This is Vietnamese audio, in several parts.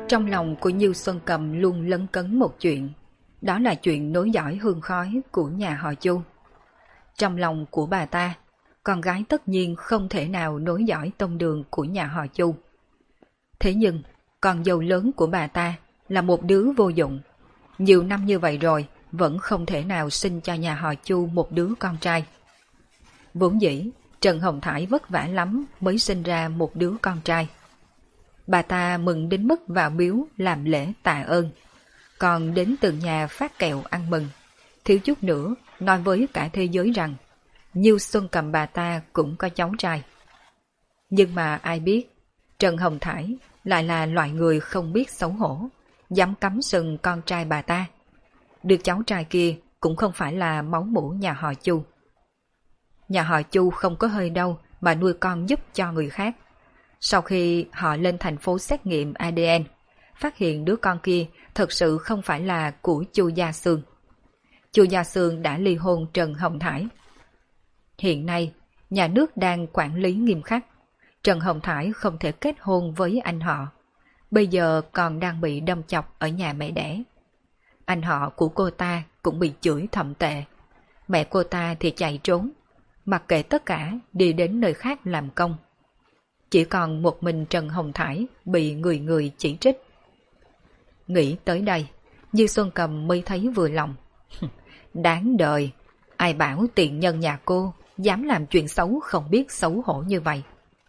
Trong lòng của Nhiêu Xuân Cầm luôn lấn cấn một chuyện, đó là chuyện nối dõi hương khói của nhà họ Chu. Trong lòng của bà ta, con gái tất nhiên không thể nào nối dõi tông đường của nhà họ Chu. Thế nhưng, con dâu lớn của bà ta là một đứa vô dụng. Nhiều năm như vậy rồi, vẫn không thể nào sinh cho nhà họ Chu một đứa con trai. Vốn dĩ, Trần Hồng Thải vất vả lắm mới sinh ra một đứa con trai. Bà ta mừng đến mức vào miếu làm lễ tạ ơn, còn đến từng nhà phát kẹo ăn mừng, thiếu chút nữa nói với cả thế giới rằng Nhiêu Xuân Cầm bà ta cũng có cháu trai. Nhưng mà ai biết, Trần Hồng Thải lại là loại người không biết xấu hổ, dám cắm sừng con trai bà ta. Được cháu trai kia cũng không phải là máu mủ nhà họ Chu. Nhà họ Chu không có hơi đâu mà nuôi con giúp cho người khác. Sau khi họ lên thành phố xét nghiệm ADN, phát hiện đứa con kia thật sự không phải là của Chu Gia Sương. Chu Gia Sương đã ly hôn Trần Hồng Thải. Hiện nay, nhà nước đang quản lý nghiêm khắc. Trần Hồng Thải không thể kết hôn với anh họ. Bây giờ còn đang bị đâm chọc ở nhà mẹ đẻ. Anh họ của cô ta cũng bị chửi thậm tệ. Mẹ cô ta thì chạy trốn, mặc kệ tất cả đi đến nơi khác làm công. Chỉ còn một mình Trần Hồng Thải bị người người chỉ trích. Nghĩ tới đây, Như Xuân Cầm mới thấy vừa lòng. Đáng đời, ai bảo tiện nhân nhà cô dám làm chuyện xấu không biết xấu hổ như vậy.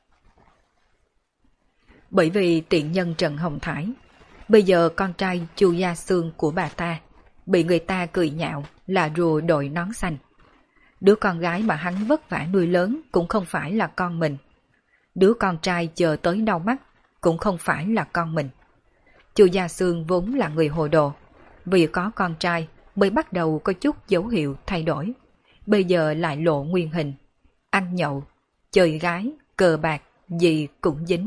Bởi vì tiện nhân Trần Hồng Thải, bây giờ con trai Chu Gia Sương của bà ta bị người ta cười nhạo là rùa đội nón xanh. Đứa con gái mà hắn vất vả nuôi lớn cũng không phải là con mình. Đứa con trai chờ tới đau mắt cũng không phải là con mình. Chu Gia Sương vốn là người hồ đồ, vì có con trai mới bắt đầu có chút dấu hiệu thay đổi. Bây giờ lại lộ nguyên hình, ăn nhậu, chơi gái, cờ bạc, gì cũng dính.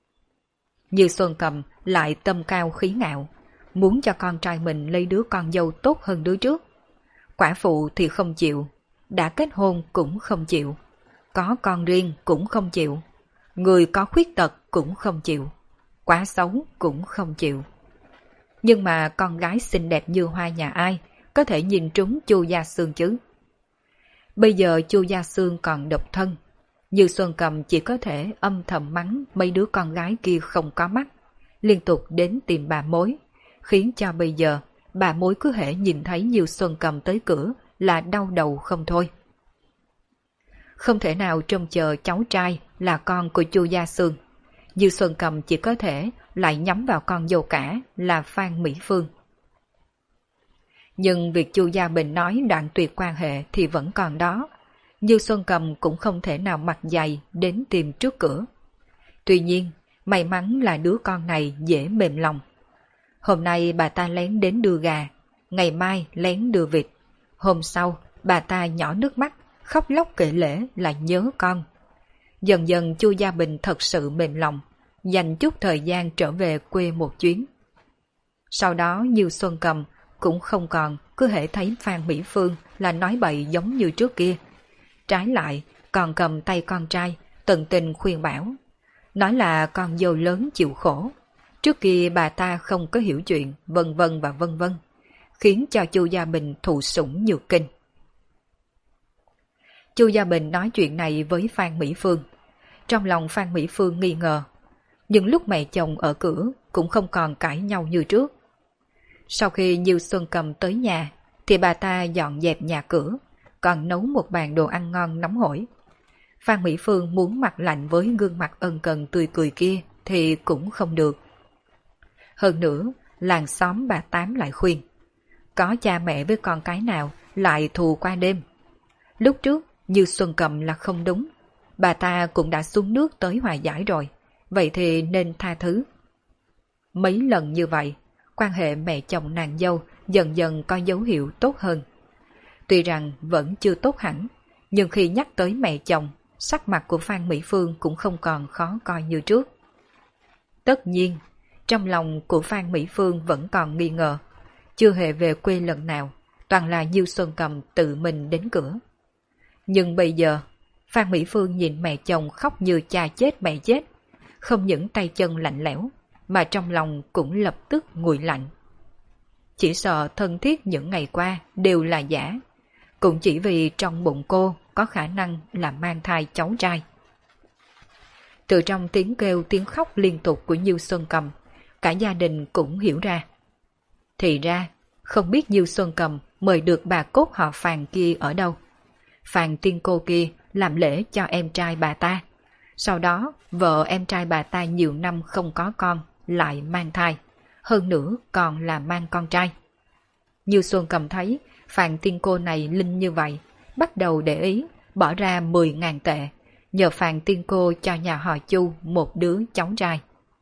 Như Xuân Cầm lại tâm cao khí ngạo, muốn cho con trai mình lấy đứa con dâu tốt hơn đứa trước. Quả phụ thì không chịu, đã kết hôn cũng không chịu, có con riêng cũng không chịu, người có khuyết tật cũng không chịu, quá xấu cũng không chịu. Nhưng mà con gái xinh đẹp như hoa nhà ai có thể nhìn trúng Chu Gia Sương chứ? Bây giờ Chu Gia Sương còn độc thân, Như Xuân Cầm chỉ có thể âm thầm mắng mấy đứa con gái kia không có mắt, liên tục đến tìm bà mối, khiến cho bây giờ bà mối cứ hễ nhìn thấy Như Xuân Cầm tới cửa là đau đầu không thôi. Không thể nào trông chờ cháu trai là con của Chu Gia Sương, Như Xuân Cầm chỉ có thể lại nhắm vào con dâu cả là Phan Mỹ Phương. Nhưng việc Chu Gia Bình nói đoạn tuyệt quan hệ thì vẫn còn đó. Như Xuân Cầm cũng không thể nào mặt dày đến tìm trước cửa. Tuy nhiên, may mắn là đứa con này dễ mềm lòng. Hôm nay bà ta lén đến đưa gà, ngày mai lén đưa vịt. Hôm sau, bà ta nhỏ nước mắt, khóc lóc kể lể là nhớ con. Dần dần Chu Gia Bình thật sự mềm lòng, dành chút thời gian trở về quê một chuyến. Sau đó Như Xuân Cầm cũng không còn cứ hễ thấy Phan Mỹ Phương là nói bậy giống như trước kia. Trái lại còn cầm tay con trai tận tình khuyên bảo, nói là con dâu lớn chịu khổ. Trước kia bà ta không có hiểu chuyện, vân vân và vân vân, khiến cho Chu Gia Bình thụ sủng nhược kinh. Chu Gia Bình nói chuyện này với Phan Mỹ Phương. Trong lòng Phan Mỹ Phương nghi ngờ, nhưng lúc mẹ chồng ở cửa cũng không còn cãi nhau như trước. Sau khi Như Xuân Cầm tới nhà thì bà ta dọn dẹp nhà cửa, còn nấu một bàn đồ ăn ngon nóng hổi. Phan Mỹ Phương muốn mặt lạnh với gương mặt ân cần tươi cười kia thì cũng không được. Hơn nữa, làng xóm bà Tám lại khuyên, có cha mẹ với con cái nào lại thù qua đêm. Lúc trước Như Xuân Cầm là không đúng, bà ta cũng đã xuống nước tới hòa giải rồi, vậy thì nên tha thứ. Mấy lần như vậy, quan hệ mẹ chồng nàng dâu dần dần có dấu hiệu tốt hơn. Tuy rằng vẫn chưa tốt hẳn, nhưng khi nhắc tới mẹ chồng, sắc mặt của Phan Mỹ Phương cũng không còn khó coi như trước. Tất nhiên, trong lòng của Phan Mỹ Phương vẫn còn nghi ngờ, chưa hề về quê lần nào, toàn là Như Xuân Cầm tự mình đến cửa. Nhưng bây giờ, Phan Mỹ Phương nhìn mẹ chồng khóc như cha chết mẹ chết, không những tay chân lạnh lẽo, mà trong lòng cũng lập tức nguội lạnh. Chỉ sợ thân thiết những ngày qua đều là giả, cũng chỉ vì trong bụng cô có khả năng là mang thai cháu trai. Từ trong tiếng kêu tiếng khóc liên tục của Nhiêu Xuân Cầm, cả gia đình cũng hiểu ra. Thì ra, không biết Nhiêu Xuân Cầm mời được bà cốt họ Phàn kia ở đâu. Phàn tiên cô kia làm lễ cho em trai bà ta. Sau đó, vợ em trai bà ta nhiều năm không có con, lại mang thai. Hơn nữa còn là mang con trai. Nhiêu Xuân Cầm thấy Phàn tiên cô này linh như vậy, bắt đầu để ý, bỏ ra 10.000 tệ, nhờ Phàn tiên cô cho nhà họ Chu một đứa cháu trai.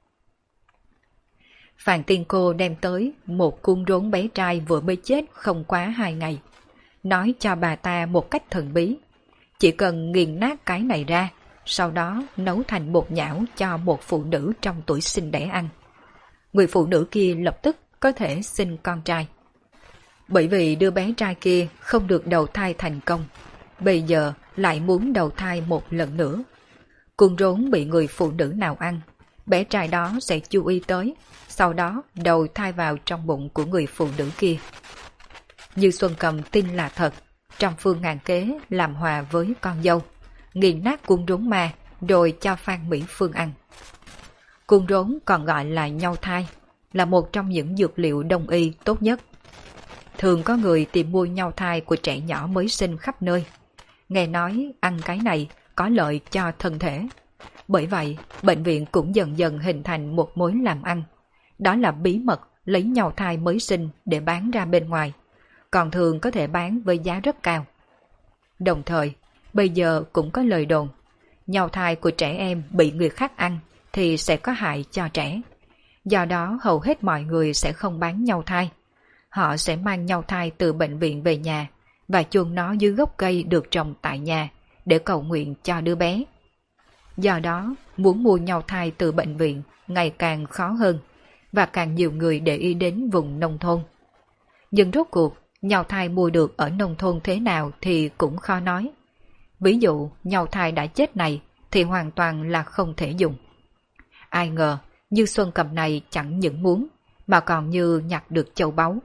Phàn tiên cô đem tới một cuốn rốn bé trai vừa mới chết không quá 2 ngày. Nói cho bà ta một cách thần bí. Chỉ cần nghiền nát cái này ra, sau đó nấu thành bột nhão cho một phụ nữ trong tuổi sinh đẻ ăn. Người phụ nữ kia lập tức có thể sinh con trai. Bởi vì đứa bé trai kia không được đầu thai thành công, bây giờ lại muốn đầu thai một lần nữa. Cuốn rốn bị người phụ nữ nào ăn, bé trai đó sẽ chú ý tới, sau đó đầu thai vào trong bụng của người phụ nữ kia. Như Xuân Cầm tin là thật, trăm phương ngàn kế làm hòa với con dâu, nghiền nát cuốn rốn ma rồi cho Phan Mỹ Phương ăn. Cuốn rốn còn gọi là nhau thai, là một trong những dược liệu đông y tốt nhất. Thường có người tìm mua nhau thai của trẻ nhỏ mới sinh khắp nơi. Nghe nói ăn cái này có lợi cho thân thể. Bởi vậy, bệnh viện cũng dần dần hình thành một mối làm ăn. Đó là bí mật lấy nhau thai mới sinh để bán ra bên ngoài. Còn thường có thể bán với giá rất cao. Đồng thời, bây giờ cũng có lời đồn. Nhau thai của trẻ em bị người khác ăn thì sẽ có hại cho trẻ. Do đó hầu hết mọi người sẽ không bán nhau thai. Họ sẽ mang nhau thai từ bệnh viện về nhà và chôn nó dưới gốc cây được trồng tại nhà để cầu nguyện cho đứa bé. Do đó, muốn mua nhau thai từ bệnh viện ngày càng khó hơn và càng nhiều người để ý đến vùng nông thôn. Nhưng rốt cuộc, nhau thai mua được ở nông thôn thế nào thì cũng khó nói. Ví dụ, nhau thai đã chết này thì hoàn toàn là không thể dùng. Ai ngờ, Như Xuân Cầm này chẳng những muốn, mà còn như nhặt được châu báu.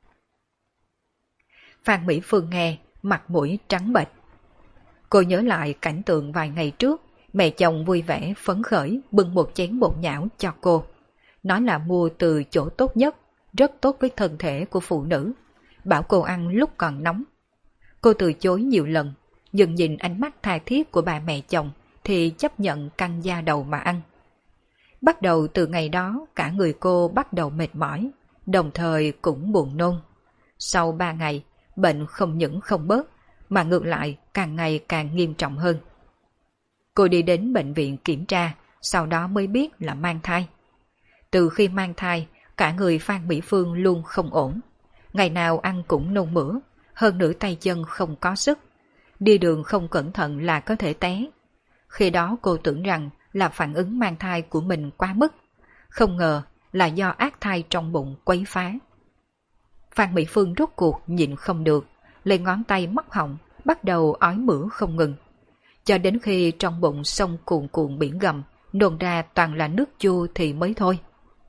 Phan Mỹ Phương nghe, mặt mũi trắng bệch. Cô nhớ lại cảnh tượng vài ngày trước, mẹ chồng vui vẻ phấn khởi bưng một chén bột nhão cho cô. Nói là mua từ chỗ tốt nhất, rất tốt với thân thể của phụ nữ, bảo cô ăn lúc còn nóng. Cô từ chối nhiều lần, nhưng nhìn ánh mắt tha thiết của bà mẹ chồng thì chấp nhận căng da đầu mà ăn. Bắt đầu từ ngày đó, cả người cô bắt đầu mệt mỏi, đồng thời cũng buồn nôn. Sau 3 ngày, bệnh không những không bớt, mà ngược lại càng ngày càng nghiêm trọng hơn. Cô đi đến bệnh viện kiểm tra, sau đó mới biết là mang thai. Từ khi mang thai, cả người Phan Mỹ Phương luôn không ổn. Ngày nào ăn cũng nôn mửa, hơn nữa tay chân không có sức. Đi đường không cẩn thận là có thể té. Khi đó cô tưởng rằng là phản ứng mang thai của mình quá mức. Không ngờ là do ác thai trong bụng quấy phá. Phan Mỹ Phương rốt cuộc nhịn không được, lấy ngón tay móc họng, bắt đầu ói mửa không ngừng. Cho đến khi trong bụng sông cuồn cuộn biển gầm, nôn ra toàn là nước chua thì mới thôi.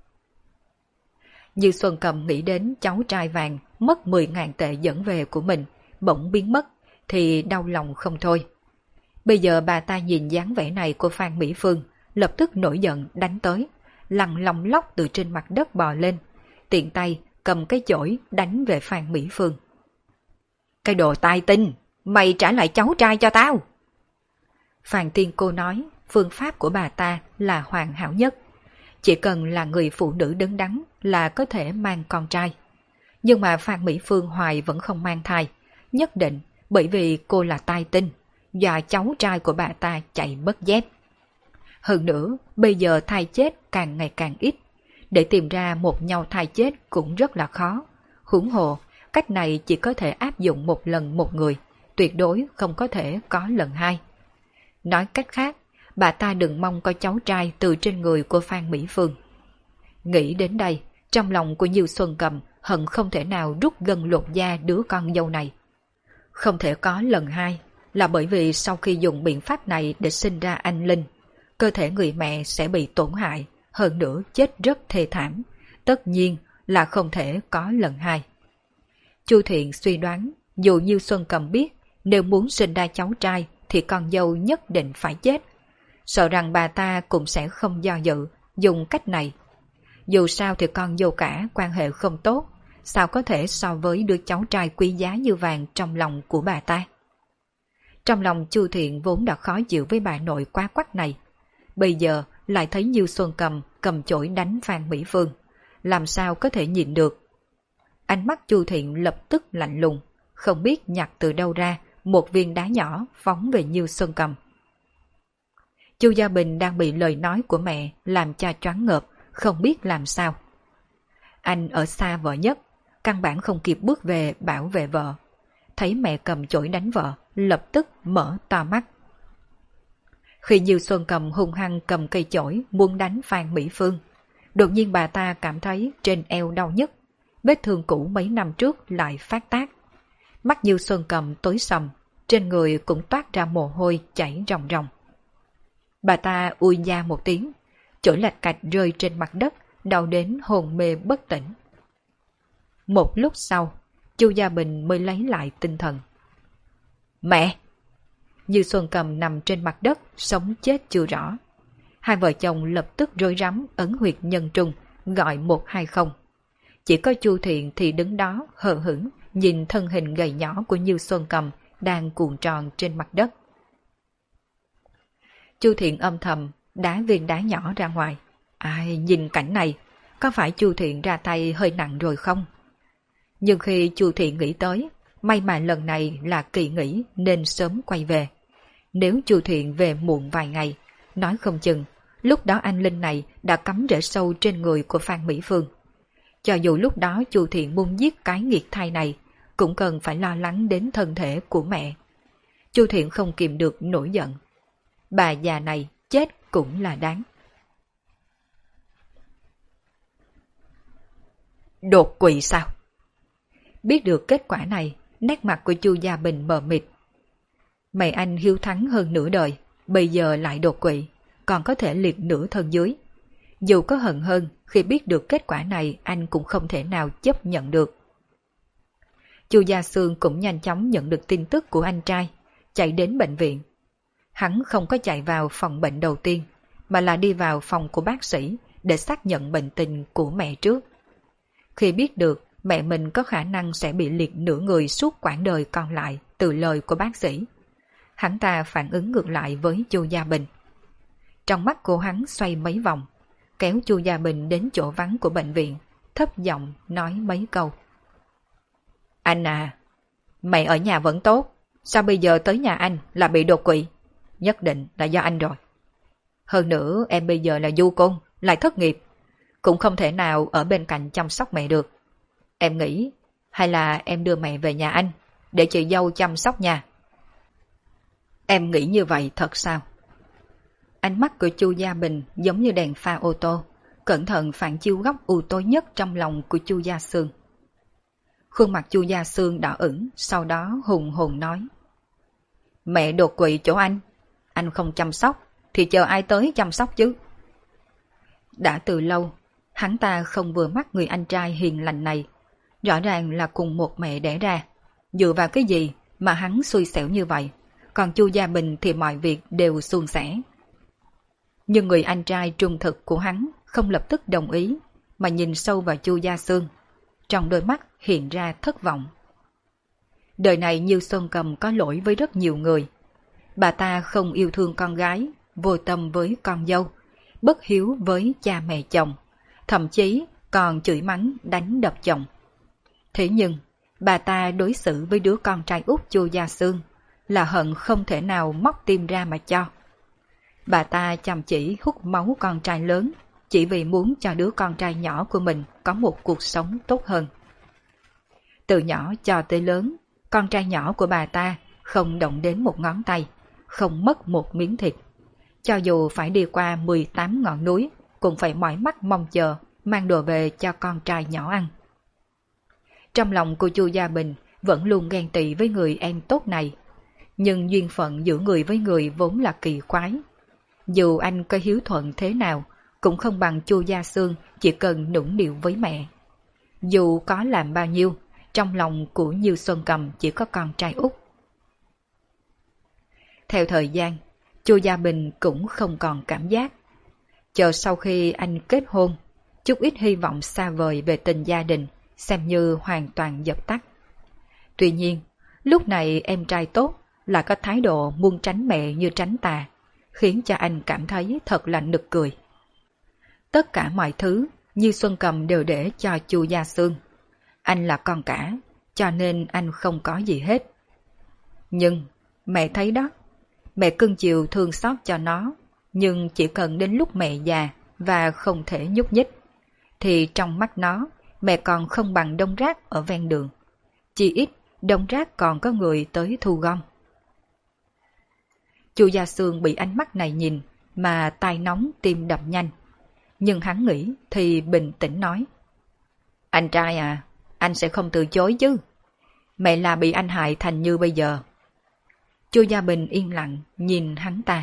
Như Xuân Cầm nghĩ đến cháu trai vàng mất 10.000 tệ dẫn về của mình, bỗng biến mất, thì đau lòng không thôi. Bây giờ bà ta nhìn dáng vẻ này của Phan Mỹ Phương, lập tức nổi giận đánh tới, lăn lòng lóc từ trên mặt đất bò lên, tiện tay cầm cái chổi đánh về Phan Mỹ Phương. Cái đồ tai tinh, mày trả lại cháu trai cho tao! Phan Tiên Cô nói phương pháp của bà ta là hoàn hảo nhất. Chỉ cần là người phụ nữ đứng đắn là có thể mang con trai. Nhưng mà Phan Mỹ Phương hoài vẫn không mang thai, nhất định bởi vì cô là tai tinh, và cháu trai của bà ta chạy mất dép. Hơn nữa, bây giờ thai chết càng ngày càng ít, để tìm ra một nhau thai chết cũng rất là khó. Huống hồ, cách này chỉ có thể áp dụng một lần một người, tuyệt đối không có thể có lần hai. Nói cách khác, bà ta đừng mong có cháu trai từ trên người của Phan Mỹ Phương. Nghĩ đến đây, trong lòng của Nhiêu Xuân Cầm hận không thể nào rút gân lột da đứa con dâu này. Không thể có lần hai là bởi vì sau khi dùng biện pháp này để sinh ra anh linh, cơ thể người mẹ sẽ bị tổn hại, hơn nữa chết rất thê thảm, tất nhiên là không thể có lần hai. Chu Thiện suy đoán, dù như Xuân Cầm biết nếu muốn sinh ra cháu trai thì con dâu nhất định phải chết, sợ rằng bà ta cũng sẽ không do dự dùng cách này. Dù sao thì con dâu cả quan hệ không tốt, sao có thể so với đứa cháu trai quý giá như vàng trong lòng của bà ta. Trong lòng Chu Thiện vốn đã khó chịu với bà nội quá quắt này, bây giờ lại thấy Như Xuân Cầm cầm chổi đánh Phan Mỹ Phương, làm sao có thể nhịn được. Ánh mắt Chu Thiện lập tức lạnh lùng, không biết nhặt từ đâu ra một viên đá nhỏ phóng về Như Xuân Cầm. Chu Gia Bình đang bị lời nói của mẹ làm cho choáng ngợp, không biết làm sao. Anh ở xa vợ nhất, căn bản không kịp bước về bảo vệ vợ. Thấy mẹ cầm chổi đánh vợ, lập tức mở to mắt. Khi Như Xuân Cầm hung hăng cầm cây chổi muốn đánh Phan Mỹ Phương, đột nhiên bà ta cảm thấy trên eo đau nhức, vết thương cũ mấy năm trước lại phát tác. Mắt Như Xuân Cầm tối sầm, trên người cũng toát ra mồ hôi chảy ròng ròng. Bà ta ui da một tiếng, chổi lạch cạch rơi trên mặt đất, đau đến hồn mê bất tỉnh. Một lúc sau, Chu Gia Bình mới lấy lại tinh thần. Mẹ! Như Xuân Cầm nằm trên mặt đất, sống chết chưa rõ. Hai vợ chồng lập tức rối rắm ấn huyệt nhân trung, gọi 120. Chỉ có Chu Thiện thì đứng đó hờ hững, nhìn thân hình gầy nhỏ của Như Xuân Cầm đang cuộn tròn trên mặt đất. Chu Thiện âm thầm đá viên đá nhỏ ra ngoài. Ai nhìn cảnh này, có phải Chu Thiện ra tay hơi nặng rồi không? Nhưng khi Chu Thiện nghĩ tới, may mà lần này là kỳ nghỉ nên sớm quay về. Nếu Chu Thiện về muộn vài ngày, nói không chừng, lúc đó anh Linh này đã cắm rễ sâu trên người của Phan Mỹ Phương. Cho dù lúc đó Chu Thiện muốn giết cái nghiệt thai này, cũng cần phải lo lắng đến thân thể của mẹ. Chu Thiện không kìm được nổi giận. Bà già này chết cũng là đáng. Đột quỵ sao? Biết được kết quả này, nét mặt của Chu Gia Bình mờ mịt. Mày anh hiếu thắng hơn nửa đời, bây giờ lại đột quỵ, còn có thể liệt nửa thân dưới. Dù có hận hơn, khi biết được kết quả này anh cũng không thể nào chấp nhận được. Chu Gia Sương cũng nhanh chóng nhận được tin tức của anh trai, chạy đến bệnh viện. Hắn không có chạy vào phòng bệnh đầu tiên, mà là đi vào phòng của bác sĩ để xác nhận bệnh tình của mẹ trước. Khi biết được mẹ mình có khả năng sẽ bị liệt nửa người suốt quãng đời còn lại từ lời của bác sĩ, hắn ta phản ứng ngược lại với Chu Gia Bình. Trong mắt cô hắn xoay mấy vòng, kéo Chu Gia Bình đến chỗ vắng của bệnh viện, thấp giọng nói mấy câu. Anh à, mẹ ở nhà vẫn tốt, sao bây giờ tới nhà anh là bị đột quỵ? Nhất định là do anh rồi. Hơn nữa em bây giờ là du côn, lại thất nghiệp, cũng không thể nào ở bên cạnh chăm sóc mẹ được. Em nghĩ hay là em đưa mẹ về nhà anh, để chị dâu chăm sóc nha. Em nghĩ như vậy thật sao? Ánh mắt của Chu Gia Bình giống như đèn pha ô tô, cẩn thận phản chiếu góc u tối nhất trong lòng của Chu Gia Sương. Khuôn mặt Chu Gia Sương đỏ ửng, sau đó hùng hồn nói. Mẹ đột quỵ chỗ anh không chăm sóc, thì chờ ai tới chăm sóc chứ? Đã từ lâu, hắn ta không vừa mắt người anh trai hiền lành này. Rõ ràng là cùng một mẹ đẻ ra. Dựa vào cái gì mà hắn xui xẻo như vậy, còn Chu Gia Bình thì mọi việc đều suôn sẻ. Nhưng người anh trai trung thực của hắn không lập tức đồng ý, mà nhìn sâu vào Chu Gia Sương. Trong đôi mắt hiện ra thất vọng. Đời này Như Xuân Cầm có lỗi với rất nhiều người. Bà ta không yêu thương con gái, vô tâm với con dâu, bất hiếu với cha mẹ chồng, thậm chí còn chửi mắng đánh đập chồng. Thế nhưng, bà ta đối xử với đứa con trai út Chu Gia Sương là hận không thể nào móc tim ra mà cho. Bà ta chăm chỉ hút máu con trai lớn, chỉ vì muốn cho đứa con trai nhỏ của mình có một cuộc sống tốt hơn. Từ nhỏ cho tới lớn, con trai nhỏ của bà ta không động đến một ngón tay, không mất một miếng thịt. Cho dù phải đi qua 18 ngọn núi, cũng phải mỏi mắt mong chờ mang đồ về cho con trai nhỏ ăn. Trong lòng của Chu Gia Bình vẫn luôn ghen tị với người em tốt này, nhưng duyên phận giữa người với người vốn là kỳ quái. Dù anh có hiếu thuận thế nào, cũng không bằng Chu Gia Xương chỉ cần nũng nịu với mẹ. Dù có làm bao nhiêu, trong lòng của Nhiêu Xuân Cầm chỉ có con trai út. Theo thời gian, Chu Gia Bình cũng không còn cảm giác. Chờ sau khi anh kết hôn, chút ít hy vọng xa vời về tình gia đình xem như hoàn toàn dập tắt. Tuy nhiên, lúc này em trai tốt lại có thái độ muốn tránh mẹ như tránh tà, khiến cho anh cảm thấy thật là nực cười. Tất cả mọi thứ Như Xuân Cầm đều để cho Chu Gia Xương. Anh là con cả, cho nên anh không có gì hết. Nhưng mẹ thấy đó, mẹ cưng chiều thương xót cho nó, nhưng chỉ cần đến lúc mẹ già và không thể nhúc nhích, thì trong mắt nó, mẹ còn không bằng đống rác ở ven đường. Chỉ ít, đống rác còn có người tới thu gom. Chu Gia Xương bị ánh mắt này nhìn, mà tai nóng tim đập nhanh. Nhưng hắn nghĩ thì bình tĩnh nói. Anh trai à, anh sẽ không từ chối chứ. Mẹ là bị anh hại thành như bây giờ. Chu Gia Bình yên lặng nhìn hắn ta.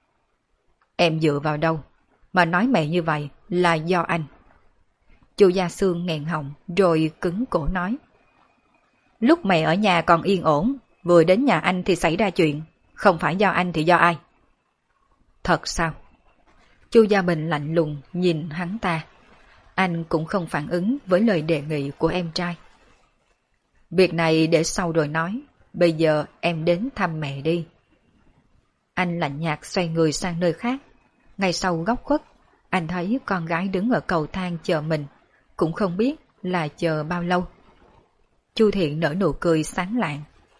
Em dựa vào đâu mà nói mẹ như vậy là do anh. Chu Gia Xương nghẹn họng rồi cứng cổ nói. Lúc mẹ ở nhà còn yên ổn, vừa đến nhà anh thì xảy ra chuyện. Không phải do anh thì do ai? Thật sao? Chu Gia Bình lạnh lùng nhìn hắn ta. Anh cũng không phản ứng với lời đề nghị của em trai. Việc này để sau rồi nói. Bây giờ em đến thăm mẹ đi. Anh lạnh nhạt xoay người sang nơi khác. Ngay sau góc khuất, anh thấy con gái đứng ở cầu thang chờ mình. Cũng không biết là chờ bao lâu. Chu Thiện nở nụ cười sáng lạng.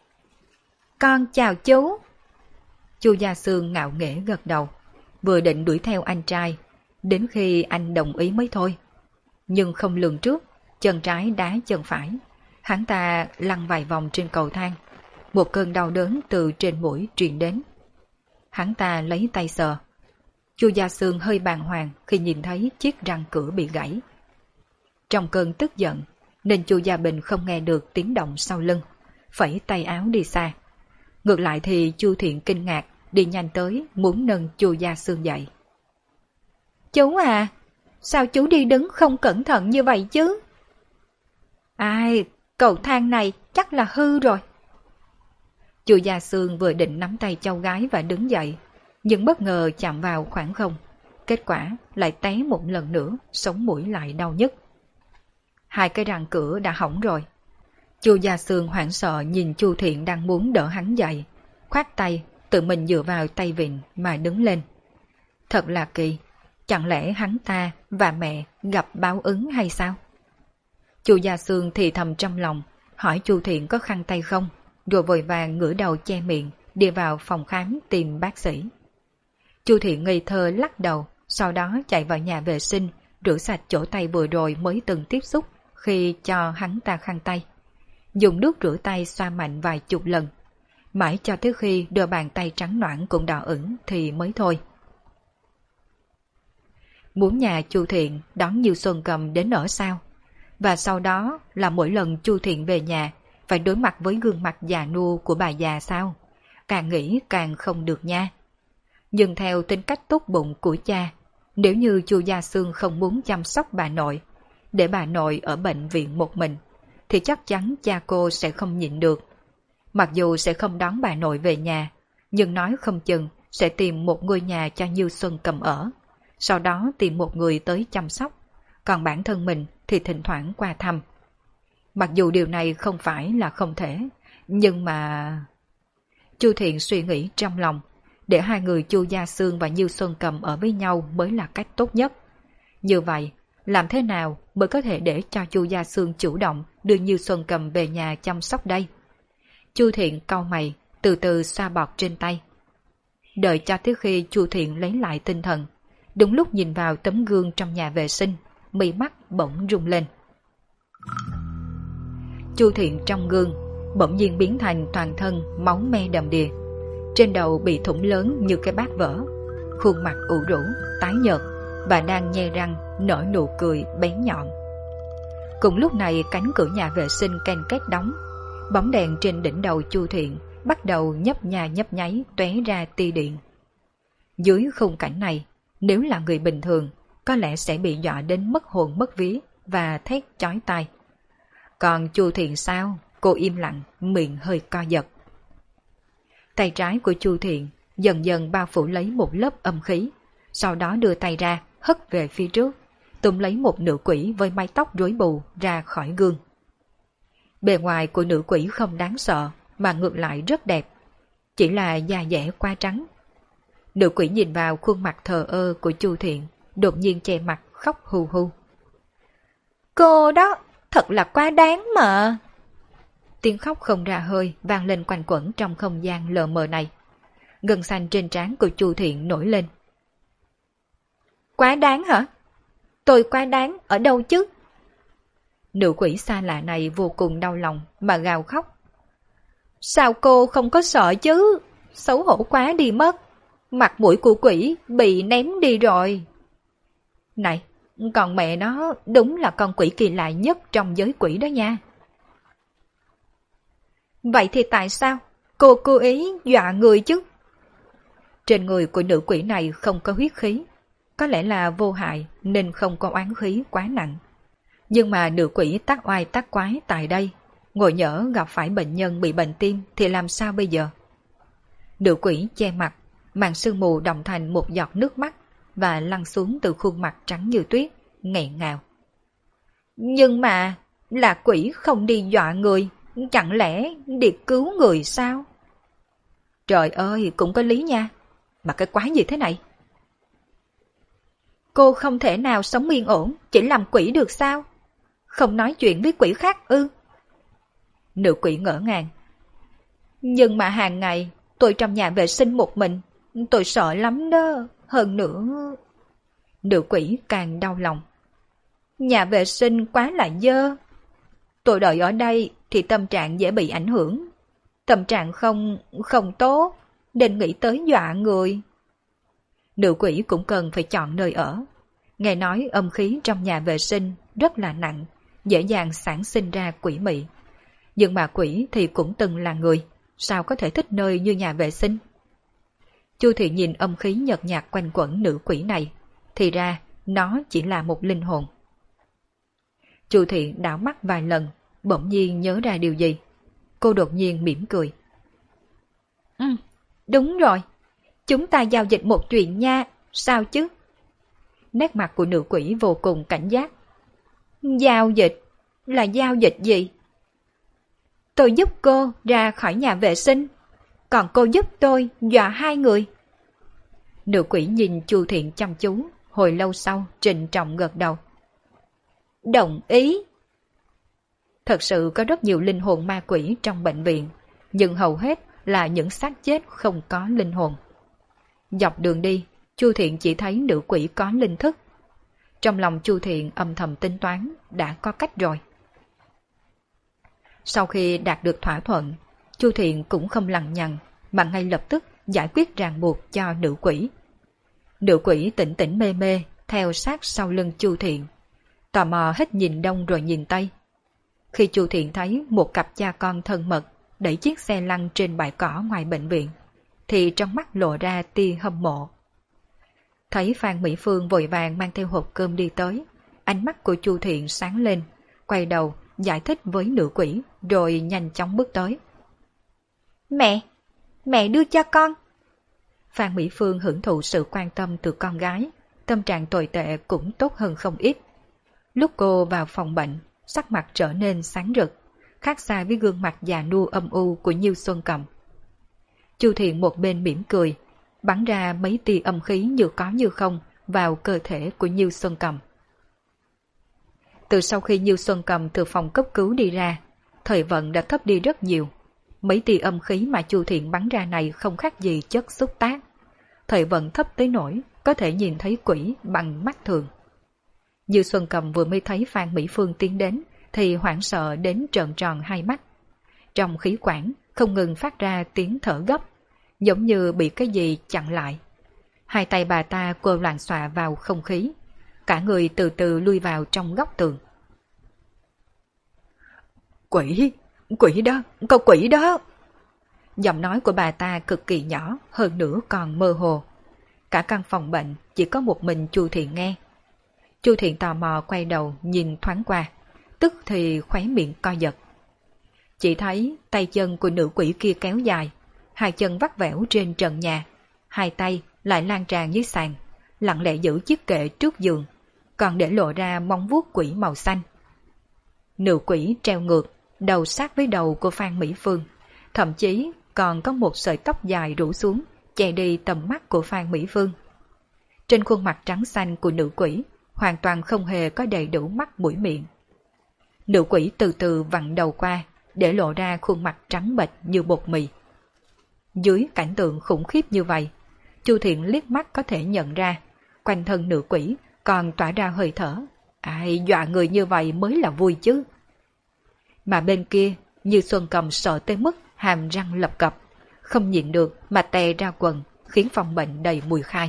Con chào chú. Chu Gia Xương ngạo nghễ gật đầu, vừa định đuổi theo anh trai, đến khi anh đồng ý mới thôi. Nhưng không lường trước, chân trái đá chân phải, hắn ta lăn vài vòng trên cầu thang. Một cơn đau đớn từ trên mũi truyền đến. Hắn ta lấy tay sờ. Chu Gia Xương hơi bàng hoàng khi nhìn thấy chiếc răng cửa bị gãy. Trong cơn tức giận, nên Chu Gia Bình không nghe được tiếng động sau lưng, phẩy tay áo đi xa. Ngược lại thì Chu Thiện kinh ngạc, đi nhanh tới muốn nâng Chu Gia Xương dậy. Chú à, sao chú đi đứng không cẩn thận như vậy chứ? Ai, cầu thang này chắc là hư rồi. Chu Gia Xương vừa định nắm tay cháu gái và đứng dậy, nhưng bất ngờ chạm vào khoảng không. Kết quả lại té một lần nữa, sống mũi lại đau nhức. Hai cái răng cửa đã hỏng rồi. Chu Gia Xương hoảng sợ nhìn Chu Thiện đang muốn đỡ hắn dậy, khoát tay, tự mình dựa vào tay vịn mà đứng lên. Thật là kỳ, chẳng lẽ hắn ta và mẹ gặp báo ứng hay sao? Chu Gia Xương thì thầm trong lòng, hỏi Chu Thiện có khăn tay không, rồi vội vàng ngửa đầu che miệng, đi vào phòng khám tìm bác sĩ. Chu Thiện ngây thơ lắc đầu, sau đó chạy vào nhà vệ sinh, rửa sạch chỗ tay vừa rồi mới từng tiếp xúc khi cho hắn ta khăn tay. Dùng nước rửa tay xoa mạnh vài chục lần, mãi cho tới khi đôi bàn tay trắng nõn cũng đỏ ửng thì mới thôi. Muốn nhà Chu Thiện đón Như Xuân Cầm đến ở sao? Và sau đó là mỗi lần Chu Thiện về nhà phải đối mặt với gương mặt già nua của bà già sao? Càng nghĩ càng không được nha. Nhưng theo tính cách tốt bụng của cha, nếu như Chu Gia Xương không muốn chăm sóc bà nội, để bà nội ở bệnh viện một mình, thì chắc chắn cha cô sẽ không nhịn được. Mặc dù sẽ không đón bà nội về nhà, nhưng nói không chừng sẽ tìm một ngôi nhà cho Như Xuân Cầm ở, sau đó tìm một người tới chăm sóc, còn bản thân mình thì thỉnh thoảng qua thăm. Mặc dù điều này không phải là không thể, nhưng mà... Chu Thiện suy nghĩ trong lòng, để hai người Chu Gia Xương và Như Xuân Cầm ở với nhau mới là cách tốt nhất. Như vậy, làm thế nào mới có thể để cho Chu Gia Xương chủ động đưa Như Xuân Cầm về nhà chăm sóc đây? Chu Thiện cau mày, từ từ xoa bọt trên tay. Đợi cho tới khi Chu Thiện lấy lại tinh thần, đúng lúc nhìn vào tấm gương trong nhà vệ sinh, mí mắt bỗng rung lên. Chu Thiện trong gương bỗng nhiên biến thành toàn thân máu me đầm đìa, trên đầu bị thủng lớn như cái bát vỡ, khuôn mặt ủ rũ, tái nhợt và đang nhe răng nở nụ cười bén nhọn. Cùng lúc này cánh cửa nhà vệ sinh ken két đóng, bóng đèn trên đỉnh đầu Chu Thiện bắt đầu nhấp nha nhấp nháy tóe ra tia điện. Dưới khung cảnh này, nếu là người bình thường có lẽ sẽ bị dọa đến mất hồn mất vía và thét chói tai. Còn Chu Thiện sao? Cô im lặng, miệng hơi co giật. Tay trái của Chu Thiện dần dần bao phủ lấy một lớp âm khí, sau đó đưa tay ra, hất về phía trước, túm lấy một nữ quỷ với mái tóc rối bù ra khỏi gương. Bề ngoài của nữ quỷ không đáng sợ, mà ngược lại rất đẹp, chỉ là da dẻ quá trắng. Nữ quỷ nhìn vào khuôn mặt thờ ơ của Chu Thiện, đột nhiên che mặt khóc hu hu. Cô đó, thật là quá đáng mà. Tiếng khóc không ra hơi vang lên quanh quẩn trong không gian lờ mờ này. Gân xanh trên trán của Chu Thiện nổi lên. Quá đáng hả? Tôi quá đáng ở đâu chứ? Nữ quỷ xa lạ này vô cùng đau lòng mà gào khóc. Sao cô không có sợ chứ? Xấu hổ quá đi mất. Mặt mũi của quỷ bị ném đi rồi. Này, còn mẹ nó đúng là con quỷ kỳ lạ nhất trong giới quỷ đó nha. Vậy thì tại sao cô cố ý dọa người chứ? Trên người của nữ quỷ này không có huyết khí, có lẽ là vô hại nên không có oán khí quá nặng. Nhưng mà nữ quỷ tác oai tác quái tại đây, ngồi nhỡ gặp phải bệnh nhân bị bệnh tim thì làm sao bây giờ? Nữ quỷ che mặt, màn sương mù đọng thành một giọt nước mắt và lăn xuống từ khuôn mặt trắng như tuyết, nghẹn ngào. Nhưng mà là quỷ không đi dọa người, chẳng lẽ đi cứu người sao? Trời ơi, cũng có lý nha. Mà cái quái gì thế này? Cô không thể nào sống yên ổn, chỉ làm quỷ được sao? Không nói chuyện với quỷ khác ư? Nữ quỷ ngỡ ngàng. Nhưng mà hàng ngày tôi trong nhà vệ sinh một mình, tôi sợ lắm đó. Hơn nữa... Nữ quỷ càng đau lòng. Nhà vệ sinh quá là dơ. Tôi đợi ở đây thì tâm trạng dễ bị ảnh hưởng. Tâm trạng không tốt, nên nghĩ tới dọa người. Nữ quỷ cũng cần phải chọn nơi ở. Nghe nói âm khí trong nhà vệ sinh rất là nặng, dễ dàng sản sinh ra quỷ mị. Nhưng mà quỷ thì cũng từng là người, sao có thể thích nơi như nhà vệ sinh? Chu Thiện nhìn âm khí nhợt nhạt quanh quẩn nữ quỷ này, thì ra nó chỉ là một linh hồn. Chu Thiện đảo mắt vài lần, bỗng nhiên nhớ ra điều gì. Cô đột nhiên mỉm cười. Đúng rồi, chúng ta giao dịch một chuyện nha, sao chứ? Nét mặt của nữ quỷ vô cùng cảnh giác. Giao dịch? Là giao dịch gì? Tôi giúp cô ra khỏi nhà vệ sinh, còn cô giúp tôi dọa hai người. Nữ quỷ nhìn Chu Thiện chăm chú, hồi lâu sau trịnh trọng gật đầu. Đồng ý. Thật sự có rất nhiều linh hồn ma quỷ trong bệnh viện, nhưng hầu hết là những xác chết không có linh hồn. Dọc đường đi, Chu Thiện chỉ thấy nữ quỷ có linh thức. Trong lòng Chu Thiện âm thầm tính toán đã có cách rồi. Sau khi đạt được thỏa thuận, Chu Thiện cũng không lằng nhằng mà ngay lập tức giải quyết ràng buộc cho nữ quỷ. Nữ quỷ tỉnh tỉnh mê mê theo sát sau lưng Chu Thiện, tò mò hết nhìn đông rồi nhìn tây. Khi Chu Thiện thấy một cặp cha con thân mật đẩy chiếc xe lăn trên bãi cỏ ngoài bệnh viện, thì trong mắt lộ ra tia hâm mộ. Thấy Phan Mỹ Phương vội vàng mang theo hộp cơm đi tới, ánh mắt của Chu Thiện sáng lên, quay đầu giải thích với nữ quỷ rồi nhanh chóng bước tới. Mẹ đưa cho con. Phan Mỹ Phương hưởng thụ sự quan tâm từ con gái, tâm trạng tồi tệ cũng tốt hơn không ít. Lúc cô vào phòng bệnh, sắc mặt trở nên sáng rực, khác xa với gương mặt già nua âm u của Nhiêu Xuân Cầm. Chu Thiện một bên mỉm cười, bắn ra mấy tia âm khí như có như không vào cơ thể của Nhiêu Xuân Cầm. Từ sau khi Nhiêu Xuân Cầm từ phòng cấp cứu đi ra, thời vận đã thấp đi rất nhiều. Mấy tia âm khí mà Chu Thiện bắn ra này không khác gì chất xúc tác. Thời vận thấp tới nỗi có thể nhìn thấy quỷ bằng mắt thường. Nhiêu Xuân Cầm vừa mới thấy Phan Mỹ Phương tiến đến thì hoảng sợ đến trợn tròn hai mắt. Trong khí quản không ngừng phát ra tiếng thở gấp, giống như bị cái gì chặn lại. Hai tay bà ta quơ loạn xọa vào không khí, cả người từ từ lui vào trong góc tường. Quỷ đó, có quỷ đó. Giọng nói của bà ta cực kỳ nhỏ, hơn nữa còn mơ hồ. Cả căn phòng bệnh chỉ có một mình Chu Thiện nghe, Chu Thiện tò mò quay đầu nhìn thoáng qua, tức thì khóe miệng co giật. Chỉ thấy tay chân của nữ quỷ kia kéo dài, hai chân vắt vẻo trên trần nhà, hai tay lại lan tràn dưới sàn, lặng lẽ giữ chiếc kệ trước giường, còn để lộ ra móng vuốt quỷ màu xanh. Nữ quỷ treo ngược, đầu sát với đầu của Phan Mỹ Phương, thậm chí còn có một sợi tóc dài rủ xuống, che đi tầm mắt của Phan Mỹ Phương. Trên khuôn mặt trắng xanh của nữ quỷ, hoàn toàn không hề có đầy đủ mắt mũi miệng. Nữ quỷ từ từ vặn đầu qua, để lộ ra khuôn mặt trắng bệch như bột mì. Dưới cảnh tượng khủng khiếp như vậy, Chu Thiện liếc mắt có thể nhận ra, quanh thân nữ quỷ còn tỏa ra hơi thở. Ai dọa người như vậy mới là vui chứ. Mà bên kia, Như Xuân Cầm sợ tới mức hàm răng lập cập, không nhịn được mà tè ra quần, khiến phòng bệnh đầy mùi khai.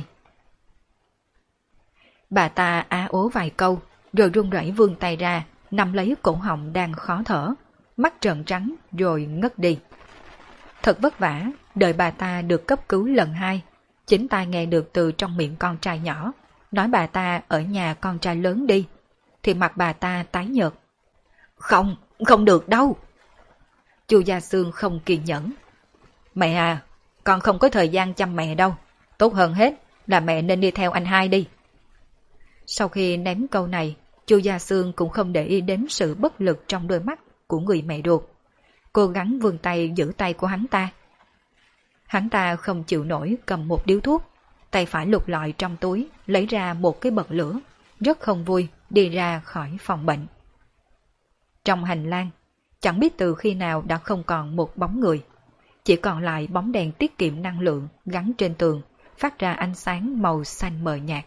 Bà ta á ố vài câu, rồi run rẩy vươn tay ra, nắm lấy cổ họng đang khó thở, mắt trợn trắng rồi ngất đi. Thật vất vả, đợi bà ta được cấp cứu lần hai, chính tai nghe được từ trong miệng con trai nhỏ, nói bà ta ở nhà con trai lớn đi, thì mặt bà ta tái nhợt. Không, không được đâu. Chu Gia Xương không kiên nhẫn. Mẹ à, con không có thời gian chăm mẹ đâu, tốt hơn hết là mẹ nên đi theo anh hai đi. Sau khi ném câu này, Chu Gia Xương cũng không để ý đến sự bất lực trong đôi mắt của người mẹ ruột, cố gắng vươn tay giữ tay của hắn ta. Hắn ta không chịu nổi cầm một điếu thuốc, tay phải lục lọi trong túi lấy ra một cái bật lửa, rất không vui đi ra khỏi phòng bệnh. Trong hành lang, chẳng biết từ khi nào đã không còn một bóng người, chỉ còn lại bóng đèn tiết kiệm năng lượng gắn trên tường, phát ra ánh sáng màu xanh mờ nhạt.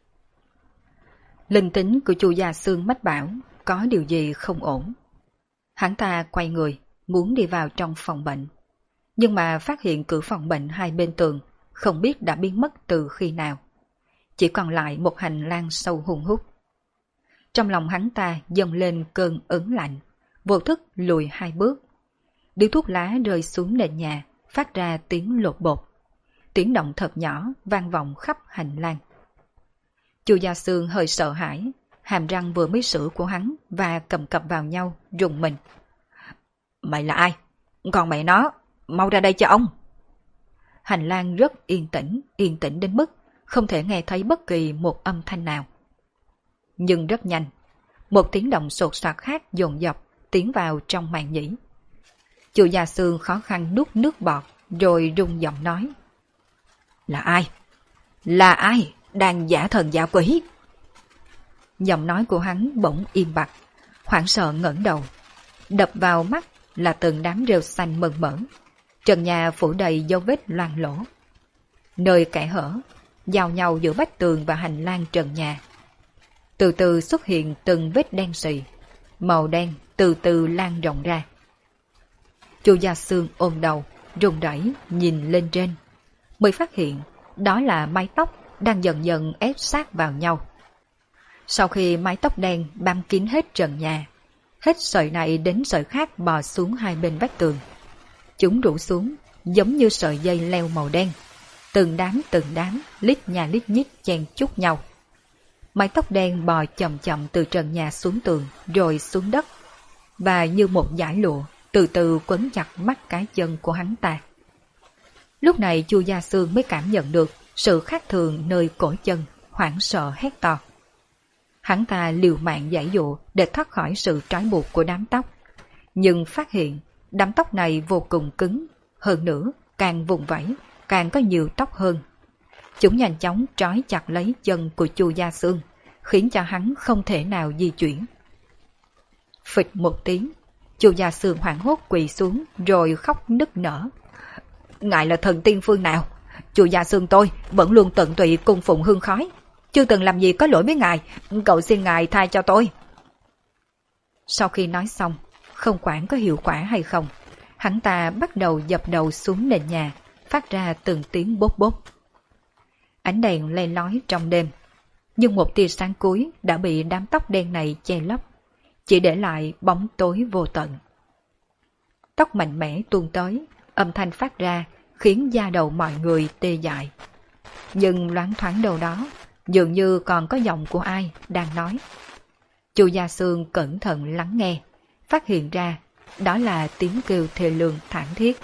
Linh tính của Chu Gia Xương mách bảo có điều gì không ổn. Hắn ta quay người, muốn đi vào trong phòng bệnh, nhưng mà phát hiện cửa phòng bệnh hai bên tường không biết đã biến mất từ khi nào. Chỉ còn lại một hành lang sâu hun hút. Trong lòng hắn ta dâng lên cơn ớn lạnh, vô thức lùi hai bước. Điếu thuốc lá rơi xuống nền nhà, phát ra tiếng lột bột. Tiếng động thật nhỏ vang vọng khắp hành lang. Chu Gia Xương hơi sợ hãi, hàm răng vừa mới sữa của hắn và cầm cập vào nhau, rùng mình. Mày là ai? Còn mẹ nó, mau ra đây cho ông. Hành lang rất yên tĩnh đến mức không thể nghe thấy bất kỳ một âm thanh nào. Nhưng rất nhanh, một tiếng động sột soạt khác dồn dập tiến vào trong màn nhĩ. Chu Gia Xương khó khăn nuốt nước bọt rồi rung giọng nói. Là ai? Là ai đang giả thần giả quỷ? Giọng nói của hắn bỗng im bặt, hoảng sợ ngẩng đầu. Đập vào mắt là từng đám rêu xanh mơn mởn, trần nhà phủ đầy dấu vết loang lỗ. Nơi kẽ hở, giao nhau giữa vách tường và hành lang trần nhà. Từ từ xuất hiện từng vết đen sì, màu đen từ từ lan rộng ra. Chu Gia Xương ôm đầu, run rẩy nhìn lên trên, mới phát hiện đó là mái tóc đang dần dần ép sát vào nhau. Sau khi mái tóc đen bám kín hết trần nhà, hết sợi này đến sợi khác bò xuống hai bên vách tường. Chúng rủ xuống giống như sợi dây leo màu đen, từng đám lít nhà lít nhít chen chúc nhau. Mái tóc đen bò chậm chậm từ trần nhà xuống tường rồi xuống đất, và như một dải lụa từ từ quấn chặt mắt cá chân của hắn ta. Lúc này Chu Gia Xương mới cảm nhận được sự khác thường nơi cổ chân, hoảng sợ hét to. Hắn ta liều mạng giãy dụa để thoát khỏi sự trói buộc của đám tóc, nhưng phát hiện đám tóc này vô cùng cứng, hơn nữa càng vùng vẫy càng có nhiều tóc hơn. Chúng nhanh chóng trói chặt lấy chân của Chu Gia Xương, khiến cho hắn không thể nào di chuyển. Phịch một tiếng, Chu Gia Xương hoảng hốt quỳ xuống rồi khóc nức nở. Ngài là thần tiên phương nào? Chu Gia Xương tôi vẫn luôn tận tụy cung phụng hương khói, chưa từng làm gì có lỗi với ngài, cậu xin ngài tha cho tôi. Sau khi nói xong, không quản có hiệu quả hay không, hắn ta bắt đầu dập đầu xuống nền nhà, phát ra từng tiếng bốp bốp. Ánh đèn le lói trong đêm, nhưng một tia sáng cuối đã bị đám tóc đen này che lấp, chỉ để lại bóng tối vô tận. Tóc mạnh mẽ tuôn tới, âm thanh phát ra khiến da đầu mọi người tê dại. Nhưng loáng thoáng đầu đó, dường như còn có giọng của ai đang nói. Chu Gia Sương cẩn thận lắng nghe, phát hiện ra đó là tiếng kêu thê lương thảm thiết.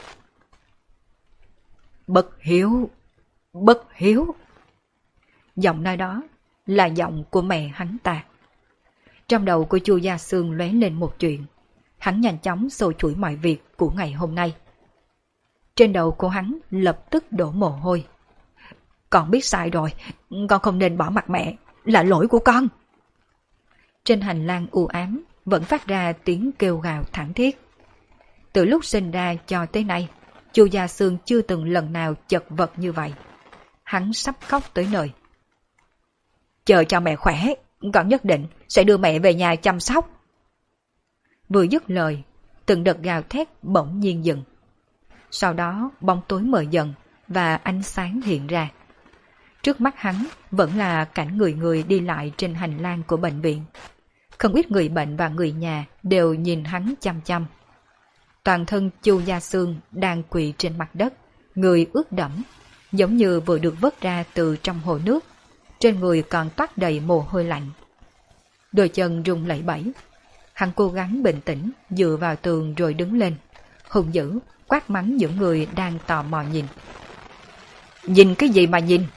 Bất hiếu, bất hiếu. Giọng nói đó là giọng của mẹ hắn ta. Trong đầu của Chu Gia Sương lóe lên một chuyện. Hắn nhanh chóng xô chuỗi mọi việc của ngày hôm nay. Trên đầu của hắn lập tức đổ mồ hôi. Con biết sai rồi, con không nên bỏ mặt mẹ, là lỗi của con. Trên hành lang u ám vẫn phát ra tiếng kêu gào thảm thiết. Từ lúc sinh ra cho tới nay, Chu Gia Sương chưa từng lần nào chật vật như vậy. Hắn sắp khóc tới nơi. Chờ cho mẹ khỏe, con nhất định sẽ đưa mẹ về nhà chăm sóc. Vừa dứt lời, từng đợt gào thét bỗng nhiên dừng. Sau đó bóng tối mờ dần và ánh sáng hiện ra. Trước mắt hắn vẫn là cảnh người người đi lại trên hành lang của bệnh viện. Không ít người bệnh và người nhà đều nhìn hắn chăm chăm. Toàn thân Chu Gia Sương đang quỳ trên mặt đất, người ướt đẫm, giống như vừa được vớt ra từ trong hồ nước. Trên người còn toát đầy mồ hôi lạnh. Đôi chân rung lẩy bẩy. Hắn cố gắng bình tĩnh dựa vào tường rồi đứng lên, hung dữ quát mắng những người đang tò mò nhìn. Nhìn cái gì mà nhìn?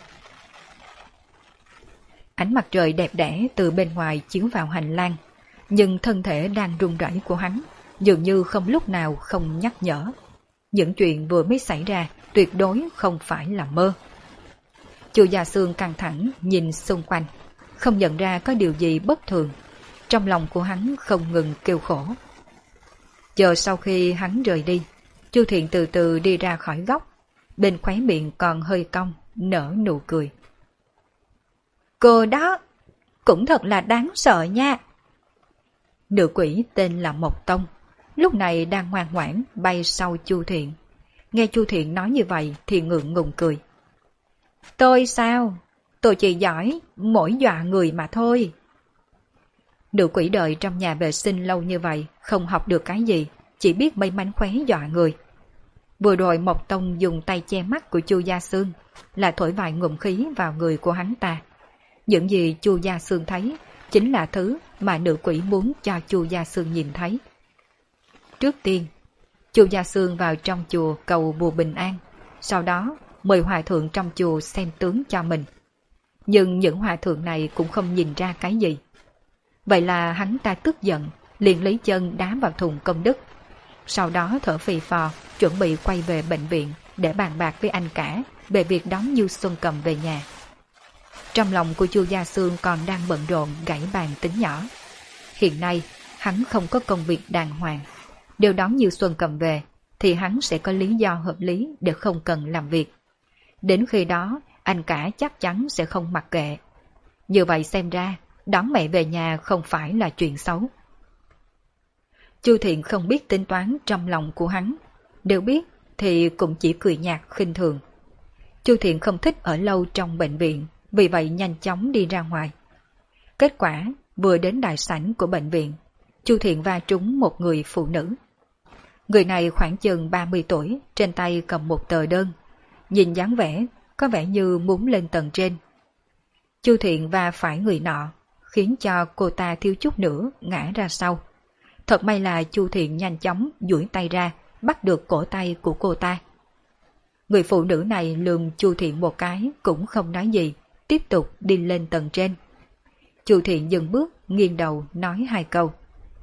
Ánh mặt trời đẹp đẽ từ bên ngoài chiếu vào hành lang, nhưng thân thể đang run rẩy của hắn dường như không lúc nào không nhắc nhở. Những chuyện vừa mới xảy ra tuyệt đối không phải là mơ. Chu Gia Sương căng thẳng nhìn xung quanh, không nhận ra có điều gì bất thường. Trong lòng của hắn không ngừng kêu khổ. Chờ sau khi hắn rời đi, Chu Thiện từ từ đi ra khỏi góc, bên khóe miệng còn hơi cong, nở nụ cười. Cô đó, cũng thật là đáng sợ nha. Nữ quỷ tên là Mộc Tông, lúc này đang ngoan ngoãn bay sau Chu Thiện. Nghe Chu Thiện nói như vậy thì ngượng ngùng cười. Tôi sao? Tôi chỉ giỏi mỗi dọa người mà thôi. Nữ quỷ đợi trong nhà vệ sinh lâu như vậy, không học được cái gì, chỉ biết mấy mánh khóe dọa người. Vừa rồi Mộc Tông dùng tay che mắt của Chu Gia Sương, là thổi vài ngụm khí vào người của hắn ta. Những gì Chu Gia Sương thấy chính là thứ mà nữ quỷ muốn cho Chu Gia Sương nhìn thấy. Trước tiên, Chu Gia Sương vào trong chùa cầu bùa bình an, sau đó mời hòa thượng trong chùa xem tướng cho mình. Nhưng những hòa thượng này cũng không nhìn ra cái gì. Vậy là hắn ta tức giận, liền lấy chân đá vào thùng công đức. Sau đó thở phì phò, chuẩn bị quay về bệnh viện để bàn bạc với anh cả về việc đón Như Xuân Cầm về nhà. Trong lòng của Chu Gia Sương còn đang bận rộn gảy bàn tính nhỏ. Hiện nay, hắn không có công việc đàng hoàng. Nếu đón Như Xuân Cầm về, thì hắn sẽ có lý do hợp lý để không cần làm việc. Đến khi đó, anh cả chắc chắn sẽ không mặc kệ. Như vậy xem ra, đón mẹ về nhà không phải là chuyện xấu. Chu Thiện không biết tính toán trong lòng của hắn. Nếu biết thì cũng chỉ cười nhạt khinh thường. Chu Thiện không thích ở lâu trong bệnh viện, vì vậy nhanh chóng đi ra ngoài. Kết quả, vừa đến đại sảnh của bệnh viện, Chu Thiện va trúng một người phụ nữ. Người này khoảng chừng 30 tuổi, trên tay cầm một tờ đơn. Nhìn dáng vẻ, có vẻ như muốn lên tầng trên. Chu Thiện va phải người nọ, khiến cho cô ta thiếu chút nữa ngã ra sau. Thật may là Chu Thiện nhanh chóng duỗi tay ra, bắt được cổ tay của cô ta. Người phụ nữ này lườm Chu Thiện một cái cũng không nói gì, tiếp tục đi lên tầng trên. Chu Thiện dừng bước, nghiêng đầu nói hai câu.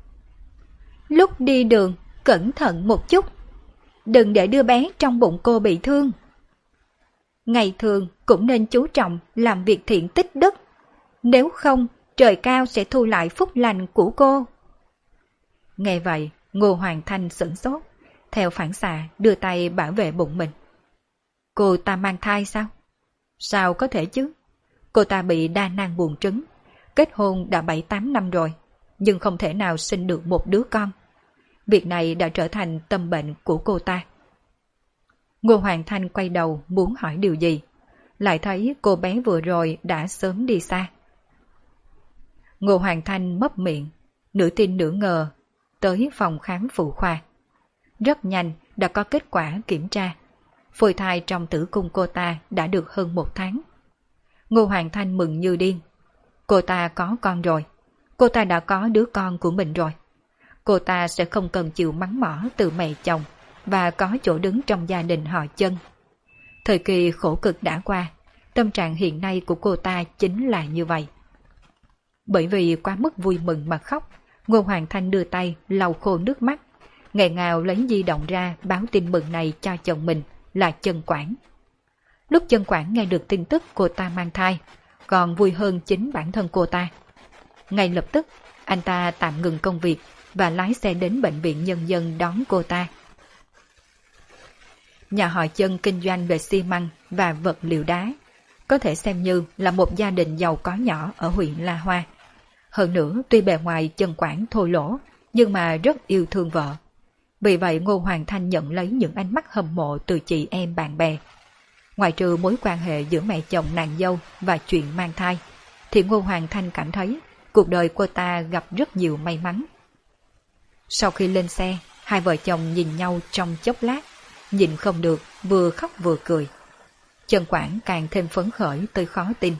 Lúc đi đường, cẩn thận một chút. Đừng để đứa bé trong bụng cô bị thương. Ngày thường cũng nên chú trọng làm việc thiện tích đức. Nếu không, trời cao sẽ thu lại phúc lành của cô. Nghe vậy, Ngô Hoàng Thanh sửng sốt, theo phản xạ đưa tay bảo vệ bụng mình. Cô ta mang thai sao? Sao có thể chứ? Cô ta bị đa nang buồng trứng, kết hôn đã 7-8 năm rồi, nhưng không thể nào sinh được một đứa con. Việc này đã trở thành tâm bệnh của cô ta. Ngô Hoàng Thanh quay đầu muốn hỏi điều gì, lại thấy cô bé vừa rồi đã sớm đi xa. Ngô Hoàng Thanh mấp miệng, nửa tin nửa ngờ, tới phòng khám phụ khoa. Rất nhanh đã có kết quả kiểm tra. Phôi thai trong tử cung cô ta đã được hơn 1 tháng. Ngô Hoàng Thanh mừng như điên. Cô ta có con rồi. Cô ta đã có đứa con của mình rồi. Cô ta sẽ không cần chịu mắng mỏ từ mẹ chồng và có chỗ đứng trong gia đình họ Chân. Thời kỳ khổ cực đã qua, tâm trạng hiện nay của cô ta chính là như vậy. Bởi vì quá mức vui mừng mà khóc, Ngô Hoàng Thanh đưa tay lau khô nước mắt, nghẹn ngào lấy di động ra báo tin mừng này cho chồng mình là Chân Quảng. Lúc Chân Quảng nghe được tin tức cô ta mang thai, còn vui hơn chính bản thân cô ta. Ngay lập tức, anh ta tạm ngừng công việc và lái xe đến bệnh viện nhân dân đón cô ta. Nhà họ Chân kinh doanh về xi măng và vật liệu đá, có thể xem như là một gia đình giàu có nhỏ ở huyện La Hoa. Hơn nữa, tuy bề ngoài Chân Quảng thô lỗ, nhưng mà rất yêu thương vợ. Vì vậy Ngô Hoàng Thanh nhận lấy những ánh mắt hâm mộ từ chị em bạn bè. Ngoài trừ mối quan hệ giữa mẹ chồng nàng dâu và chuyện mang thai, thì Ngô Hoàng Thanh cảm thấy cuộc đời cô ta gặp rất nhiều may mắn. Sau khi lên xe, hai vợ chồng nhìn nhau trong chốc lát, nhìn không được, vừa khóc vừa cười. Chân Quảng càng thêm phấn khởi tới khó tin.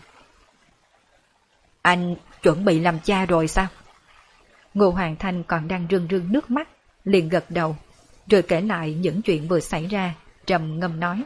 Anh chuẩn bị làm cha rồi sao? Ngô Hoàng Thanh còn đang rưng rưng nước mắt, liền gật đầu, rồi kể lại những chuyện vừa xảy ra, trầm ngâm nói.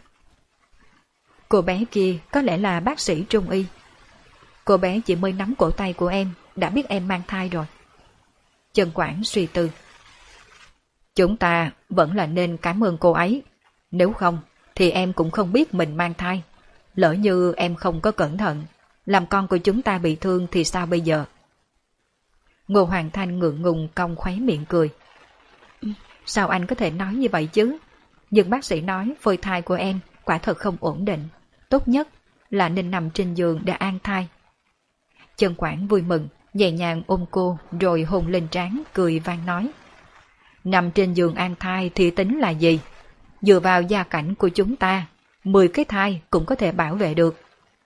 Cô bé kia có lẽ là bác sĩ trung y. Cô bé chỉ mới nắm cổ tay của em, đã biết em mang thai rồi. Chân Quảng suy tư. Chúng ta vẫn là nên cảm ơn cô ấy. Nếu không, thì em cũng không biết mình mang thai. Lỡ như em không có cẩn thận, làm con của chúng ta bị thương thì sao bây giờ? Ngô Hoàng Thanh ngượng ngùng cong khóe miệng cười. Sao anh có thể nói như vậy chứ? Nhưng bác sĩ nói phôi thai của em quả thật không ổn định. Tốt nhất là nên nằm trên giường để an thai. Chân Quảng vui mừng, nhẹ nhàng ôm cô rồi hôn lên trán, cười vang nói. Nằm trên giường an thai thì tính là gì? Dựa vào gia cảnh của chúng ta, 10 cái thai cũng có thể bảo vệ được.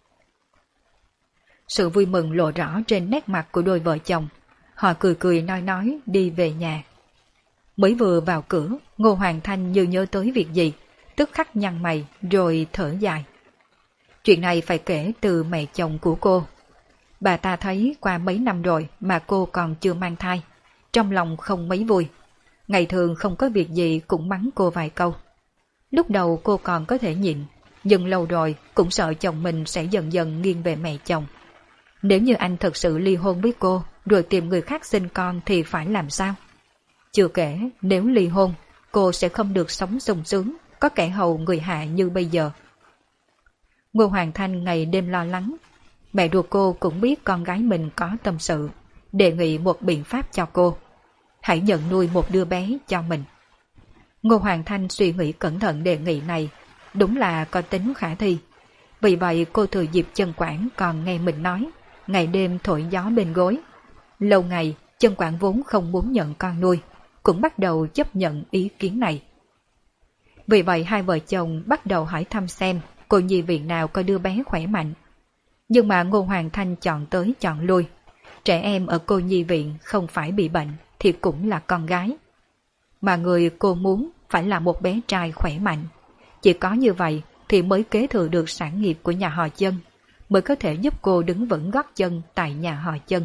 Sự vui mừng lộ rõ trên nét mặt của đôi vợ chồng. Họ cười cười nói đi về nhà. Mới vừa vào cửa, Ngô Hoàng Thanh như nhớ tới việc gì, tức khắc nhăn mày rồi thở dài. Chuyện này phải kể từ mẹ chồng của cô. Bà ta thấy qua mấy năm rồi mà cô còn chưa mang thai, trong lòng không mấy vui. Ngày thường không có việc gì cũng mắng cô vài câu. Lúc đầu cô còn có thể nhịn, nhưng lâu rồi cũng sợ chồng mình sẽ dần dần nghiêng về mẹ chồng. Nếu như anh thật sự ly hôn với cô rồi tìm người khác sinh con thì phải làm sao? Chưa kể nếu ly hôn, cô sẽ không được sống sung sướng, có kẻ hầu người hạ như bây giờ. Ngô Hoàng Thanh ngày đêm lo lắng. Mẹ ruột cô cũng biết con gái mình có tâm sự, đề nghị một biện pháp cho cô. Hãy nhận nuôi một đứa bé cho mình. Ngô Hoàng Thanh suy nghĩ cẩn thận đề nghị này, đúng là có tính khả thi. Vì vậy cô thừa dịp Chân Quảng còn nghe mình nói, ngày đêm thổi gió bên gối. Lâu ngày, Chân Quảng vốn không muốn nhận con nuôi, cũng bắt đầu chấp nhận ý kiến này. Vì vậy hai vợ chồng bắt đầu hỏi thăm xem cô nhi viện nào có đứa bé khỏe mạnh. Nhưng mà Ngô Hoàng Thanh chọn tới chọn lui. Trẻ em ở cô nhi viện không phải bị bệnh thì cũng là con gái. Mà người cô muốn phải là một bé trai khỏe mạnh. Chỉ có như vậy thì mới kế thừa được sản nghiệp của nhà họ Chân, mới có thể giúp cô đứng vững gót chân tại nhà họ Chân.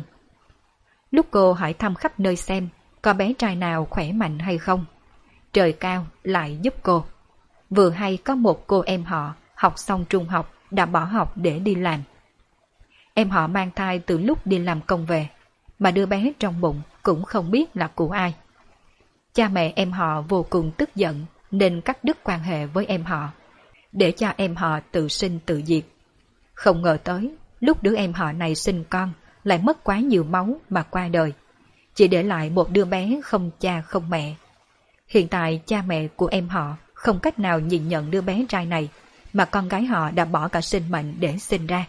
Lúc cô hỏi thăm khắp nơi xem có bé trai nào khỏe mạnh hay không, trời cao lại giúp cô. Vừa hay có một cô em họ học xong trung học đã bỏ học để đi làm. Em họ mang thai từ lúc đi làm công về, mà đứa bé trong bụng cũng không biết là của ai. Cha mẹ em họ vô cùng tức giận nên cắt đứt quan hệ với em họ, để cho em họ tự sinh tự diệt. Không ngờ tới, lúc đứa em họ này sinh con lại mất quá nhiều máu mà qua đời, chỉ để lại một đứa bé không cha không mẹ. Hiện tại cha mẹ của em họ không cách nào nhìn nhận đứa bé trai này, mà con gái họ đã bỏ cả sinh mệnh để sinh ra.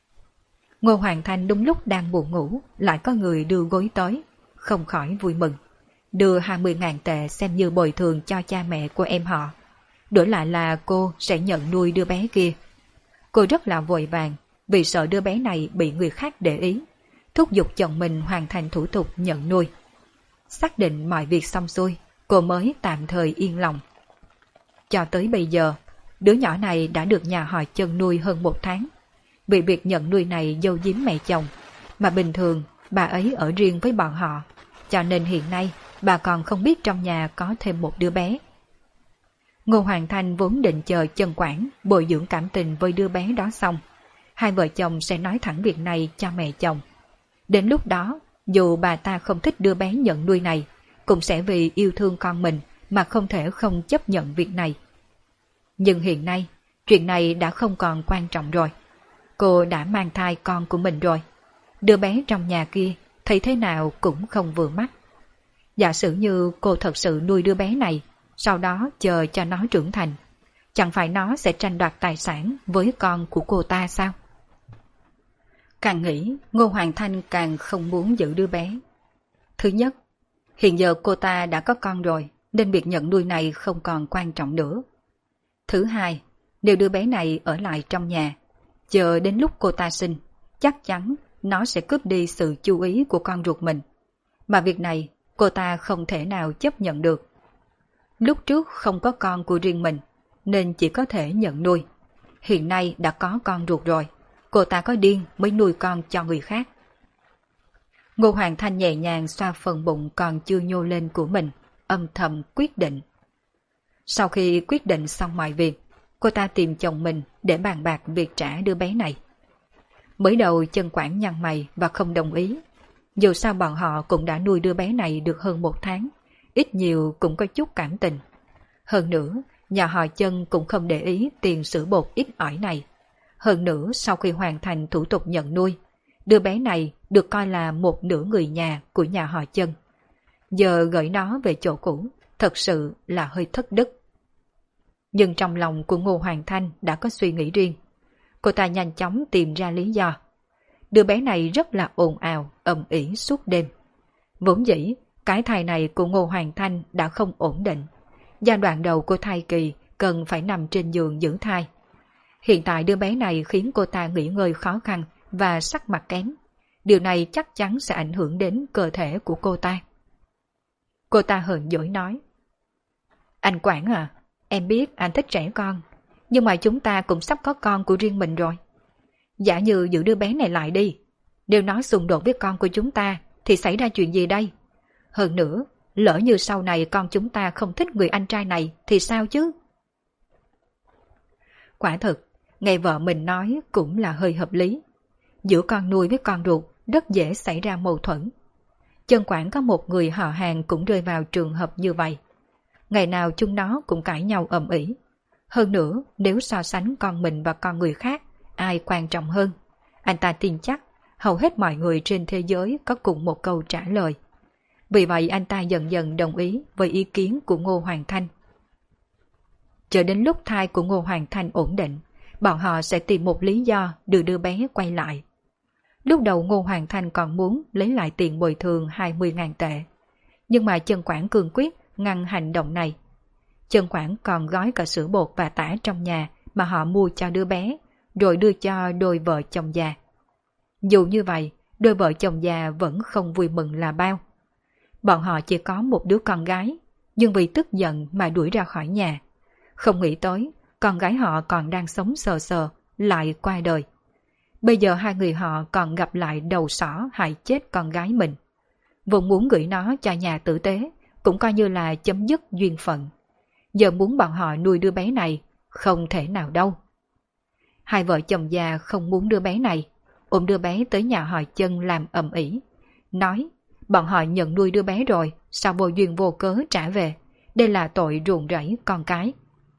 Ngô Hoàng Thanh đúng lúc đang buồn ngủ, lại có người đưa gối tới, không khỏi vui mừng. Đưa 20.000 tệ xem như bồi thường cho cha mẹ của em họ. Đổi lại là cô sẽ nhận nuôi đứa bé kia. Cô rất là vội vàng, vì sợ đứa bé này bị người khác để ý, thúc giục chồng mình hoàn thành thủ tục nhận nuôi. Xác định mọi việc xong xuôi, cô mới tạm thời yên lòng. Cho tới bây giờ, đứa nhỏ này đã được nhà họ Chân nuôi hơn 1 tháng. vì việc nhận nuôi này giấu giếm mẹ chồng, mà bình thường bà ấy ở riêng với bọn họ, cho nên hiện nay bà còn không biết trong nhà có thêm một đứa bé. Ngô Hoàng Thanh vốn định chờ Chân Quản bồi dưỡng cảm tình với đứa bé đó xong, hai vợ chồng sẽ nói thẳng việc này cho mẹ chồng. Đến lúc đó, dù bà ta không thích đứa bé nhận nuôi này, cũng sẽ vì yêu thương con mình mà không thể không chấp nhận việc này. Nhưng hiện nay, chuyện này đã không còn quan trọng rồi. Cô đã mang thai con của mình rồi. Đứa bé trong nhà kia thấy thế nào cũng không vừa mắt. Giả sử như cô thật sự nuôi đứa bé này, sau đó chờ cho nó trưởng thành, chẳng phải nó sẽ tranh đoạt tài sản với con của cô ta sao? Càng nghĩ, Ngô Hoàng Thanh càng không muốn giữ đứa bé. Thứ nhất, hiện giờ cô ta đã có con rồi, nên việc nhận nuôi này không còn quan trọng nữa. Thứ hai, nếu đứa bé này ở lại trong nhà, chờ đến lúc cô ta sinh, chắc chắn nó sẽ cướp đi sự chú ý của con ruột mình. Mà việc này, cô ta không thể nào chấp nhận được. Lúc trước không có con của riêng mình, nên chỉ có thể nhận nuôi. Hiện nay đã có con ruột rồi, cô ta có điên mới nuôi con cho người khác. Ngô Hoàng Thanh nhẹ nhàng xoa phần bụng còn chưa nhô lên của mình, âm thầm quyết định. Sau khi quyết định xong mọi việc, cô ta tìm chồng mình để bàn bạc việc trả đứa bé này. Mới đầu Chân Quản nhăn mày và không đồng ý. Dù sao bọn họ cũng đã nuôi đứa bé này được hơn 1 tháng, ít nhiều cũng có chút cảm tình. Hơn nữa, nhà họ Chân cũng không để ý tiền sữa bột ít ỏi này. Hơn nữa, sau khi hoàn thành thủ tục nhận nuôi, đứa bé này được coi là một nửa người nhà của nhà họ Chân. Giờ gửi nó về chỗ cũ, thật sự là hơi thất đức. Nhưng trong lòng của Ngô Hoàng Thanh đã có suy nghĩ riêng. Cô ta nhanh chóng tìm ra lý do. Đứa bé này rất là ồn ào, ầm ĩ suốt đêm. Vốn dĩ, cái thai này của Ngô Hoàng Thanh đã không ổn định. Giai đoạn đầu của thai kỳ cần phải nằm trên giường giữ thai. Hiện tại đứa bé này khiến cô ta nghỉ ngơi khó khăn và sắc mặt kém. Điều này chắc chắn sẽ ảnh hưởng đến cơ thể của cô ta. Cô ta hờn dỗi nói. Anh Quản à, em biết anh thích trẻ con, nhưng mà chúng ta cũng sắp có con của riêng mình rồi. Giả như giữ đứa bé này lại đi, nếu nó xung đột với con của chúng ta thì xảy ra chuyện gì đây? Hơn nữa, lỡ như sau này con chúng ta không thích người anh trai này thì sao chứ? Quả thực, nghe vợ mình nói cũng là hơi hợp lý. Giữa con nuôi với con ruột rất dễ xảy ra mâu thuẫn. Chân Quản có một người họ hàng cũng rơi vào trường hợp như vậy. Ngày nào chúng nó cũng cãi nhau ầm ĩ. Hơn nữa, nếu so sánh con mình và con người khác, ai quan trọng hơn? Anh ta tin chắc hầu hết mọi người trên thế giới có cùng một câu trả lời. Vì vậy anh ta dần dần đồng ý với ý kiến của Ngô Hoàng Thanh. Chờ đến lúc thai của Ngô Hoàng Thanh ổn định, bọn họ sẽ tìm một lý do đưa đứa bé quay lại. Lúc đầu Ngô Hoàng Thanh còn muốn lấy lại tiền bồi thường 20.000 tệ. Nhưng mà Chân Quản cương quyết ngăn hành động này. Chân Quản còn gói cả sữa bột và tả trong nhà mà họ mua cho đứa bé, rồi đưa cho đôi vợ chồng già. Dù như vậy, đôi vợ chồng già vẫn không vui mừng là bao. Bọn họ chỉ có một đứa con gái, nhưng vì tức giận mà đuổi ra khỏi nhà. Không nghĩ tới, con gái họ còn đang sống sờ sờ, lại qua đời. Bây giờ hai người họ còn gặp lại đầu sỏ hại chết con gái mình. Vốn muốn gửi nó cho nhà tử tế, cũng coi như là chấm dứt duyên phận. Giờ muốn bọn họ nuôi đứa bé này, không thể nào đâu. Hai vợ chồng già không muốn đứa bé này, ôm đứa bé tới nhà họ Chân làm ầm ĩ. Nói, bọn họ nhận nuôi đứa bé rồi, sao vô duyên vô cớ trả về. Đây là tội ruồng rẫy con cái.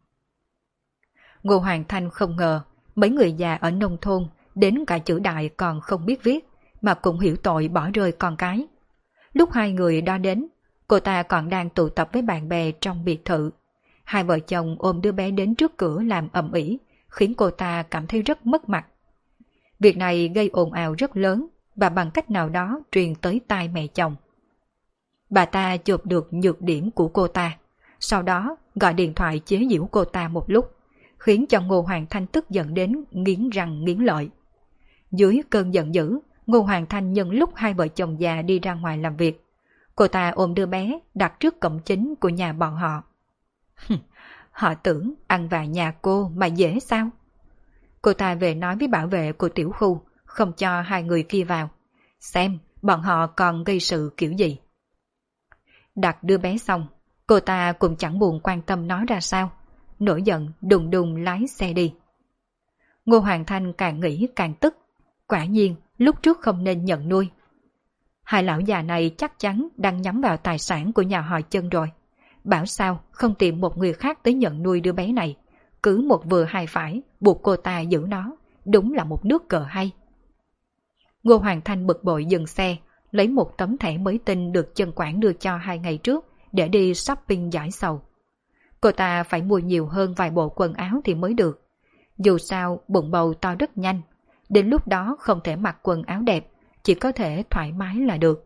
Ngô Hoàng Thanh không ngờ, mấy người già ở nông thôn, đến cả chữ đại còn không biết viết, mà cũng hiểu tội bỏ rơi con cái. Lúc hai người đó đến, cô ta còn đang tụ tập với bạn bè trong biệt thự. Hai vợ chồng ôm đứa bé đến trước cửa làm ầm ĩ, khiến cô ta cảm thấy rất mất mặt. Việc này gây ồn ào rất lớn và bằng cách nào đó truyền tới tai mẹ chồng. Bà ta chụp được nhược điểm của cô ta, sau đó gọi điện thoại chế giễu cô ta một lúc, khiến cho Ngô Hoàng Thanh tức giận đến nghiến răng nghiến lợi. Dưới cơn giận dữ, Ngô Hoàng Thanh nhân lúc hai vợ chồng già đi ra ngoài làm việc, cô ta ôm đứa bé đặt trước cổng chính của nhà bọn họ. Họ tưởng ăn vạ nhà cô mà dễ sao? Cô ta về nói với bảo vệ của tiểu khu, không cho hai người kia vào. Xem bọn họ còn gây sự kiểu gì. Đặt đứa bé xong, cô ta cũng chẳng buồn quan tâm nói ra sao. Nổi giận đùng đùng lái xe đi. Ngô Hoàng Thanh càng nghĩ càng tức. Quả nhiên lúc trước không nên nhận nuôi. Hai lão già này chắc chắn đang nhắm vào tài sản của nhà họ Chân rồi. Bảo sao không tìm một người khác tới nhận nuôi đứa bé này. Cứ một vừa hai phải buộc cô ta giữ nó. Đúng là một nước cờ hay. Ngô Hoàng Thanh bực bội dừng xe, lấy một tấm thẻ mới tinh được Chân Quản đưa cho 2 ngày trước để đi shopping giải sầu. Cô ta phải mua nhiều hơn vài bộ quần áo thì mới được. Dù sao bụng bầu to rất nhanh, đến lúc đó không thể mặc quần áo đẹp, chỉ có thể thoải mái là được.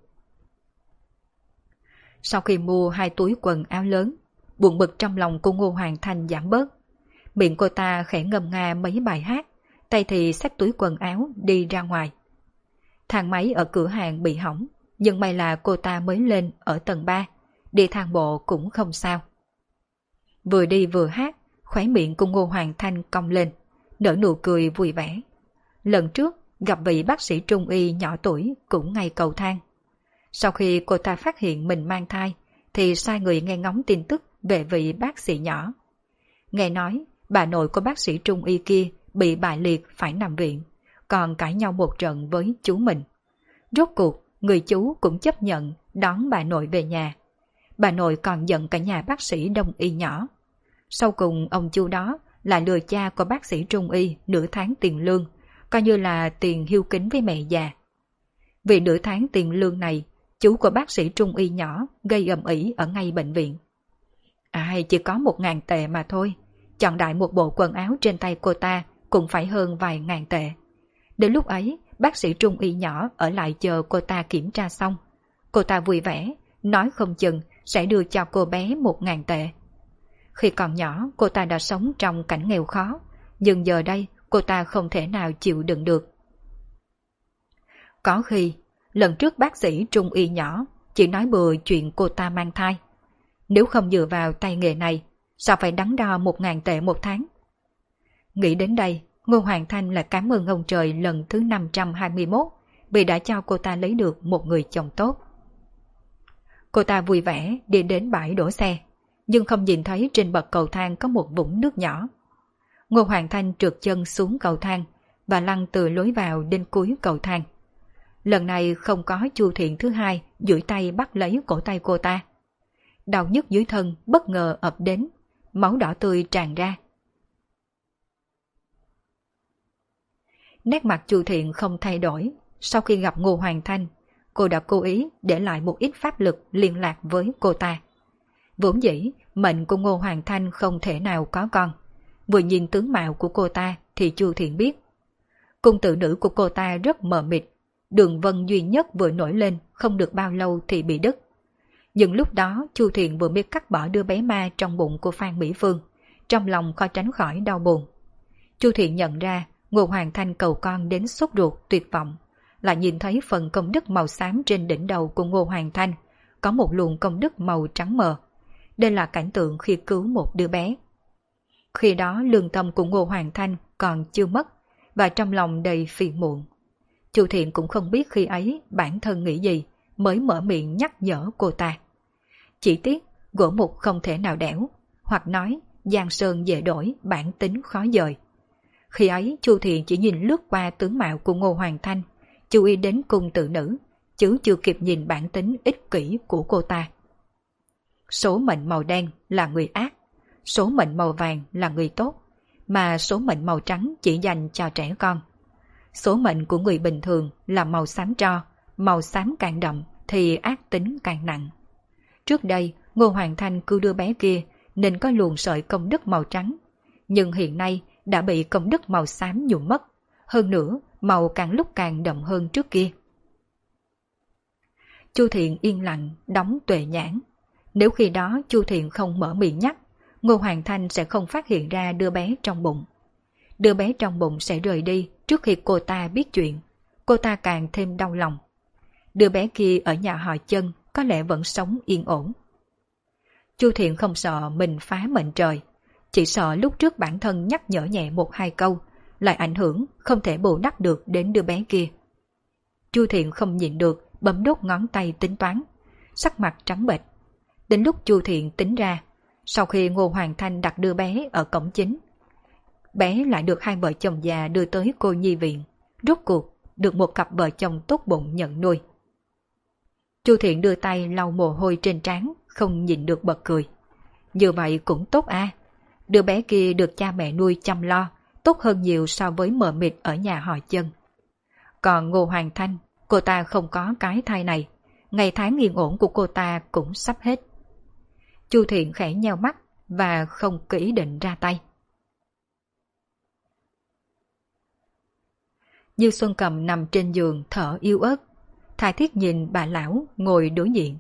Sau khi mua 2 túi quần áo lớn, buồn bực trong lòng của Ngô Hoàng Thanh giảm bớt. Miệng cô ta khẽ ngâm nga mấy bài hát, tay thì xách túi quần áo đi ra ngoài. Thang máy ở cửa hàng bị hỏng, nhưng may là cô ta mới lên ở tầng 3, đi thang bộ cũng không sao. Vừa đi vừa hát, khóe miệng của Ngô Hoàng Thanh cong lên, nở nụ cười vui vẻ. Lần trước gặp vị bác sĩ trung y nhỏ tuổi cũng ngay cầu thang. Sau khi cô ta phát hiện mình mang thai, thì sai người nghe ngóng tin tức về vị bác sĩ nhỏ. Nghe nói bà nội của bác sĩ trung y kia bị bại liệt phải nằm viện, còn cãi nhau một trận với chú mình. Rốt cuộc, người chú cũng chấp nhận đón bà nội về nhà. Bà nội còn giận cả nhà bác sĩ đông y nhỏ. Sau cùng ông chú đó là lừa cha của bác sĩ trung y nửa tháng tiền lương, coi như là tiền hiu kính với mẹ già. Vì nửa tháng tiền lương này, chú của bác sĩ trung y nhỏ gây ầm ĩ ở ngay bệnh viện. Ai chỉ có 1.000 tệ mà thôi, chọn đại một bộ quần áo trên tay cô ta cũng phải hơn vài ngàn tệ. Đến lúc ấy, bác sĩ trung y nhỏ ở lại chờ cô ta kiểm tra xong. Cô ta vui vẻ, nói không chừng sẽ đưa cho cô bé 1.000 tệ. Khi còn nhỏ, cô ta đã sống trong cảnh nghèo khó, nhưng giờ đây cô ta không thể nào chịu đựng được. Có khi, lần trước bác sĩ trung y nhỏ chỉ nói bừa chuyện cô ta mang thai. Nếu không dựa vào tay nghề này, sao phải đắn đo 1.000 tệ một tháng? Nghĩ đến đây, Ngô Hoàng Thanh là cảm ơn ông trời lần thứ 521 vì đã cho cô ta lấy được một người chồng tốt. Cô ta vui vẻ đi đến bãi đổ xe, nhưng không nhìn thấy trên bậc cầu thang có một vũng nước nhỏ. Ngô Hoàng Thanh trượt chân xuống cầu thang và lăn từ lối vào đến cuối cầu thang. Lần này không có Chu Thiện thứ hai duỗi tay bắt lấy cổ tay cô ta. Đau nhức dưới thân bất ngờ ập đến, máu đỏ tươi tràn ra. Nét mặt Chu Thiện không thay đổi. Sau khi gặp Ngô Hoàng Thanh, cô đã cố ý để lại một ít pháp lực liên lạc với cô ta. Vốn dĩ, mệnh của Ngô Hoàng Thanh không thể nào có con. Vừa nhìn tướng mạo của cô ta thì Chu Thiện biết. Cung tự nữ của cô ta rất mờ mịt, đường vân duy nhất vừa nổi lên không được bao lâu thì bị đứt. Nhưng lúc đó Chu Thiện vừa biết cắt bỏ đứa bé ma trong bụng của Phan Mỹ Phương, trong lòng khó tránh khỏi đau buồn. Chu Thiện nhận ra Ngô Hoàng Thanh cầu con đến sốt ruột tuyệt vọng, lại nhìn thấy phần công đức màu xám trên đỉnh đầu của Ngô Hoàng Thanh, có một luồng công đức màu trắng mờ. Đây là cảnh tượng khi cứu một đứa bé. Khi đó lương tâm của Ngô Hoàng Thanh còn chưa mất, và trong lòng đầy phiền muộn. Chu Thiện cũng không biết khi ấy bản thân nghĩ gì, mới mở miệng nhắc nhở cô ta. Chỉ tiếc gỗ mục không thể nào đẽo, hoặc nói giang sơn dễ đổi, bản tính khó dời. Khi ấy Chu Thiện chỉ nhìn lướt qua tướng mạo của Ngô Hoàng Thanh, chú ý đến cung tự nữ, chứ chưa kịp nhìn bản tính ích kỷ của cô ta. Số mệnh màu đen là người ác, số mệnh màu vàng là người tốt, mà số mệnh màu trắng chỉ dành cho trẻ con. Số mệnh của người bình thường là màu xám tro, màu xám càng đậm thì ác tính càng nặng. Trước đây, Ngô Hoàng Thanh cứu đứa bé kia nên có luồng sợi công đức màu trắng, nhưng hiện nay đã bị công đức màu xám nhuộm mất, hơn nữa màu càng lúc càng đậm hơn trước kia. Chu Thiện yên lặng đóng tuệ nhãn. Nếu khi đó Chu Thiện không mở miệng nhắc, Ngô Hoàng Thanh sẽ không phát hiện ra đứa bé trong bụng. Đứa bé trong bụng sẽ rời đi trước khi cô ta biết chuyện. Cô ta càng thêm đau lòng. Đứa bé kia ở nhà họ Chân có lẽ vẫn sống yên ổn. Chu Thiện không sợ mình phá mệnh trời, chỉ sợ lúc trước bản thân nhắc nhở nhẹ 1-2 câu lại ảnh hưởng không thể bù đắp được đến đứa bé kia. Chu Thiện không nhịn được, bấm đốt ngón tay tính toán, sắc mặt trắng bệch. Đến lúc Chu Thiện tính ra, sau khi Ngô Hoàng Thanh đặt đưa bé ở cổng chính, bé lại được hai vợ chồng già đưa tới cô nhi viện, rốt cuộc được một cặp vợ chồng tốt bụng nhận nuôi. Chu Thiện đưa tay lau mồ hôi trên trán, không nhịn được bật cười. Như vậy cũng tốt à, đứa bé kia được cha mẹ nuôi chăm lo, tốt hơn nhiều so với mờ mịt ở nhà họ Chân. Còn Ngô Hoàng Thanh, cô ta không có cái thai này, ngày tháng yên ổn của cô ta cũng sắp hết. Chu Thiện khẽ nheo mắt và không có ý định ra tay. Như Xuân Cầm nằm trên giường thở yếu ớt, tha thiết nhìn bà lão ngồi đối diện.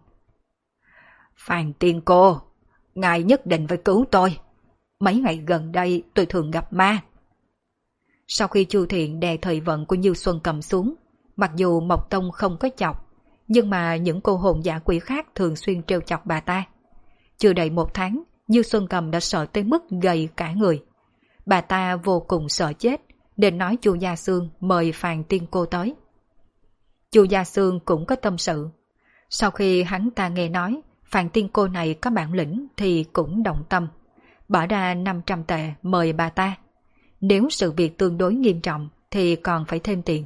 Phan Tiên cô, ngài nhất định phải cứu tôi. Mấy ngày gần đây tôi thường gặp ma. Sau khi Chu Thiện đè thời vận của Như Xuân Cầm xuống, mặc dù Mộc Tông không có chọc, nhưng mà những cô hồn dã quỷ khác thường xuyên trêu chọc bà ta. Chưa đầy 1 tháng, Như Xuân Cầm đã sợ tới mức gầy cả người. Bà ta vô cùng sợ chết, nên nói Chu Gia Xương mời Phan Tiên cô tới. Chu Gia Xương cũng có tâm sự. Sau khi hắn ta nghe nói Phan Tiên cô này có bản lĩnh thì cũng động tâm, bỏ ra 500 tệ mời bà ta. Nếu sự việc tương đối nghiêm trọng thì còn phải thêm tiền.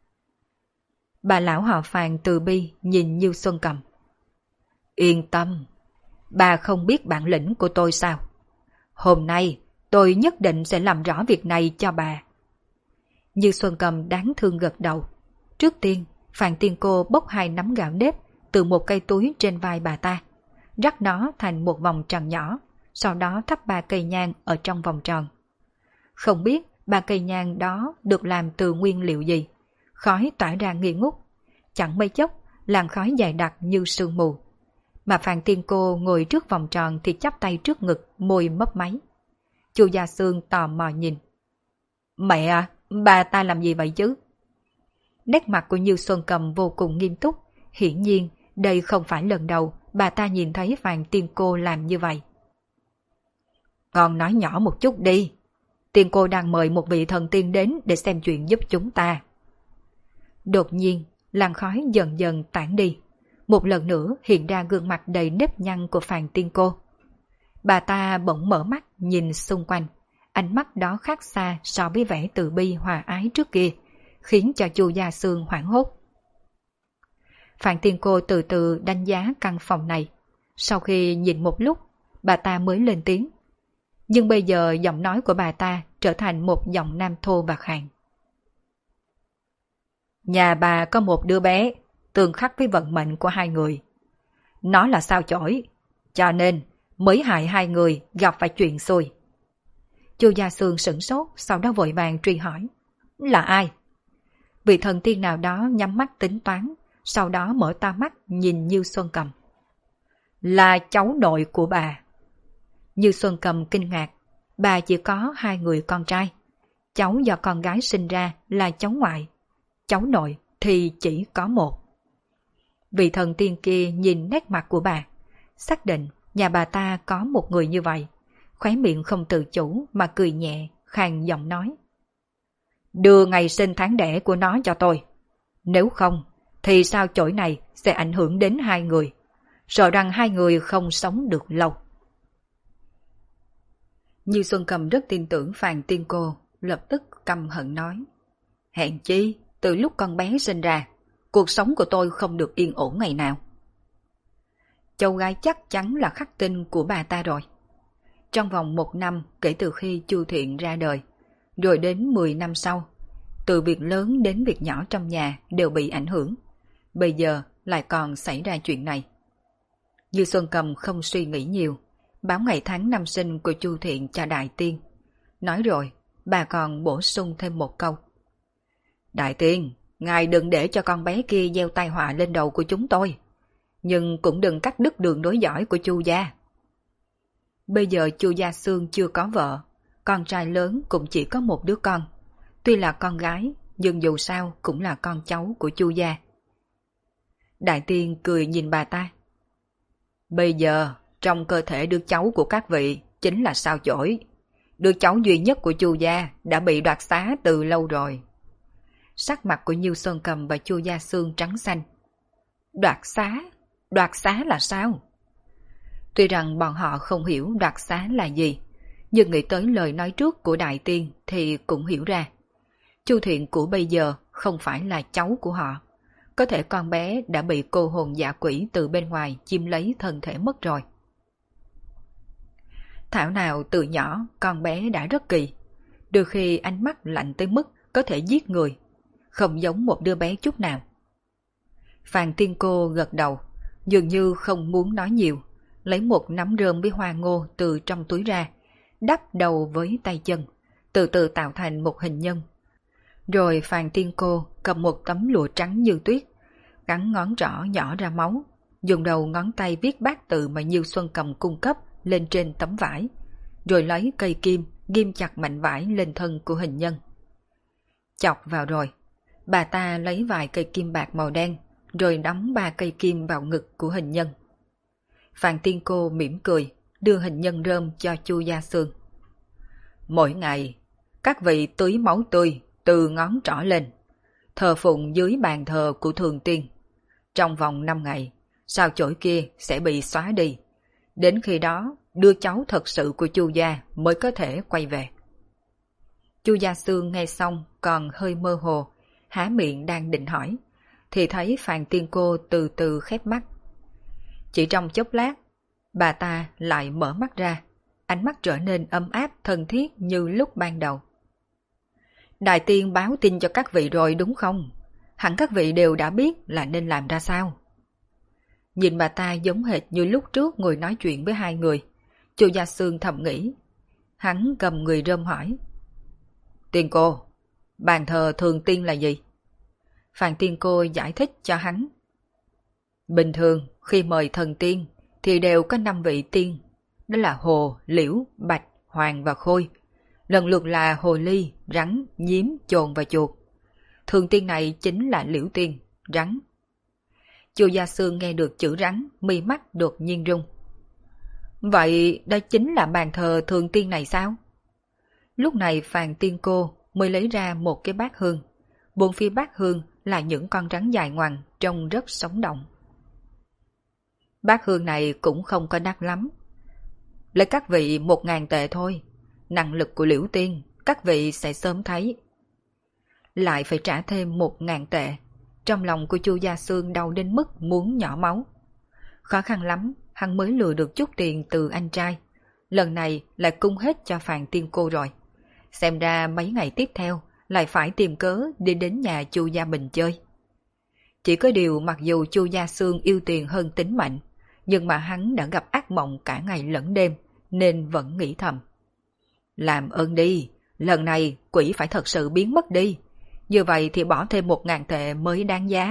Bà lão họ Phan từ bi nhìn Như Xuân Cầm. Yên tâm, bà không biết bản lĩnh của tôi sao? Hôm nay tôi nhất định sẽ làm rõ việc này cho bà. Như Xuân Cầm đáng thương gật đầu. Trước tiên, Phan Tiên cô bốc 2 nắm gạo nếp từ một cây túi trên vai bà ta, rắc nó thành một vòng tròn nhỏ, sau đó thắp 3 cây nhang ở trong vòng tròn. Không biết 3 cây nhang đó được làm từ nguyên liệu gì, khói tỏa ra nghi ngút, chẳng mấy chốc làn khói dày đặc như sương mù. Mà Phan Tiên cô ngồi trước vòng tròn thì chắp tay trước ngực, môi mấp máy. Chu Gia Xương tò mò nhìn. Mẹ à, bà ta làm gì vậy chứ? Nét mặt của Như Xuân Cầm vô cùng nghiêm túc, hiển nhiên đây không phải lần đầu bà ta nhìn thấy Phan Tiên cô làm như vậy. Con nói nhỏ một chút đi. Tiên cô đang mời một vị thần tiên đến để xem chuyện giúp chúng ta. Đột nhiên, làn khói dần dần tản đi. Một lần nữa hiện ra gương mặt đầy nếp nhăn của Phan Tiên cô. Bà ta bỗng mở mắt nhìn xung quanh. Ánh mắt đó khác xa so với vẻ từ bi hòa ái trước kia, khiến cho Chu Gia Xương hoảng hốt. Phan Tiên cô từ từ đánh giá căn phòng này. Sau khi nhìn một lúc, bà ta mới lên tiếng. Nhưng bây giờ giọng nói của bà ta trở thành một giọng nam thô và khàn. Nhà bà có một đứa bé, tương khắc với vận mệnh của 2 người. Nó là sao chổi, cho nên mới hại 2 người gặp phải chuyện xui. Chu Gia Xương sửng sốt, sau đó vội vàng truy hỏi. Là ai? Vị thần tiên nào đó nhắm mắt tính toán, sau đó mở to mắt nhìn Như Xuân Cầm. Là cháu nội của bà. Như Xuân Cầm kinh ngạc, bà chỉ có 2 người con trai. Cháu do con gái sinh ra là cháu ngoại, cháu nội thì chỉ có 1. Vị thần tiên kia nhìn nét mặt của bà, xác định nhà bà ta có một người như vậy, khóe miệng không tự chủ mà cười nhẹ, khàn giọng nói. Đưa ngày sinh tháng đẻ của nó cho tôi. Nếu không, thì sao chổi này sẽ ảnh hưởng đến 2 người, sợ rằng 2 người không sống được lâu. Như Xuân Cầm rất tin tưởng Phan Tiên cô, lập tức căm hận nói. Hèn chi, từ lúc con bé sinh ra, cuộc sống của tôi không được yên ổn ngày nào. Cháu gái chắc chắn là khắc tinh của bà ta rồi. Trong vòng 1 năm kể từ khi Chu Thiện ra đời, rồi đến 10 năm sau, từ việc lớn đến việc nhỏ trong nhà đều bị ảnh hưởng. Bây giờ lại còn xảy ra chuyện này. Như Xuân Cầm không suy nghĩ nhiều, báo ngày tháng năm sinh của Chu Thiện cho Đại Tiên. Nói rồi, bà còn bổ sung thêm một câu. Đại Tiên, ngài đừng để cho con bé kia gieo tai họa lên đầu của chúng tôi. Nhưng cũng đừng cắt đứt đường nối dõi của Chu gia. Bây giờ Chu Gia Xương chưa có vợ, con trai lớn cũng chỉ có một đứa con. Tuy là con gái, nhưng dù sao cũng là con cháu của Chu gia. Đại Tiên cười nhìn bà ta. Bây giờ, trong cơ thể đứa cháu của các vị chính là sao chổi. đứa cháu duy nhất của Chu gia đã bị đoạt xá từ lâu rồi. Sắc mặt của Nhiêu Sơn Cầm và Chu Gia Xương trắng xanh. Đoạt xá? Đoạt xá là sao? Tuy rằng bọn họ không hiểu đoạt xá là gì, nhưng nghĩ tới lời nói trước của Đại Tiên thì cũng hiểu ra. Chu Thiện của bây giờ không phải là cháu của họ. Có thể con bé đã bị cô hồn dạ quỷ từ bên ngoài chiếm lấy thân thể mất rồi. Thảo nào từ nhỏ con bé đã rất kỳ. Đôi khi ánh mắt lạnh tới mức có thể giết người. Không giống một đứa bé chút nào. Phàn Tiên Cô gật đầu, dường như không muốn nói nhiều, lấy một nắm rơm với hoa ngô từ trong túi ra, đắp đầu với tay chân, từ từ tạo thành một hình nhân. Rồi Phàn Tiên Cô cầm một tấm lụa trắng như tuyết, gắn ngón trỏ nhỏ ra máu, dùng đầu ngón tay viết bát tự mà Nhiêu Xuân Cầm cung cấp lên trên tấm vải, rồi lấy cây kim ghim chặt mảnh vải lên thân của hình nhân. Chọc vào rồi, bà ta lấy vài cây kim bạc màu đen, rồi đóng 3 cây kim vào ngực của hình nhân. Phàn Tiên Cô mỉm cười, đưa hình nhân rơm cho Chu Gia Xương. Mỗi ngày, các vị tưới máu tươi từ ngón trỏ lên, thờ phụng dưới bàn thờ của Thường Tiên. Trong vòng 5 ngày, sao chổi kia sẽ bị xóa đi. Đến khi đó, đứa cháu thật sự của Chu gia mới có thể quay về. Chu Gia Xương nghe xong còn hơi mơ hồ, há miệng đang định hỏi, thì thấy Phàn Tiên Cô từ từ khép mắt. Chỉ trong chốc lát, bà ta lại mở mắt ra, ánh mắt trở nên ấm áp thân thiết như lúc ban đầu. Đại Tiên báo tin cho các vị rồi đúng không? Hẳn các vị đều đã biết là nên làm ra sao. Nhìn bà ta giống hệt như lúc trước ngồi nói chuyện với hai người, Chu Gia Xương thầm nghĩ. Hắn cầm người rơm hỏi. Tiên Cô, bàn thờ Thường Tiên là gì? Phàn Tiên Cô giải thích cho hắn. Bình thường khi mời thần tiên thì đều có 5 vị tiên, đó là Hồ, Liễu, Bạch, Hoàng và Khôi. Lần lượt là Hồ Ly, Rắn, Nhím, Chồn và Chuột. Thường tiên này chính là Liễu Tiên, Rắn. Chu Gia Xương nghe được chữ rắn, mi mắt đột nhiên rung. Vậy đó chính là bàn thờ Thường Tiên này sao? Lúc này Phàn Tiên Cô mới lấy ra một cái bát hương. Bốn phía bát hương là những con rắn dài ngoằng trông rất sống động. Bát hương này cũng không có đắt lắm. Lấy các vị 1000 tệ thôi. Năng lực của Liễu Tiên các vị sẽ sớm thấy. Lại phải trả thêm 1000 tệ. Trong lòng của Chu Gia Xương đau đến mức muốn nhỏ máu. Khó khăn lắm, hắn mới lừa được chút tiền từ anh trai. Lần này lại cung hết cho Phàn Tiên Cô rồi. Xem ra mấy ngày tiếp theo lại phải tìm cớ đi đến nhà Chu Gia Bình chơi. Chỉ có điều mặc dù Chu Gia Xương yêu tiền hơn tính mệnh, nhưng mà hắn đã gặp ác mộng cả ngày lẫn đêm, nên vẫn nghĩ thầm. Làm ơn đi, lần này quỷ phải thật sự biến mất đi. Như vậy thì bỏ thêm 1000 tệ mới đáng giá.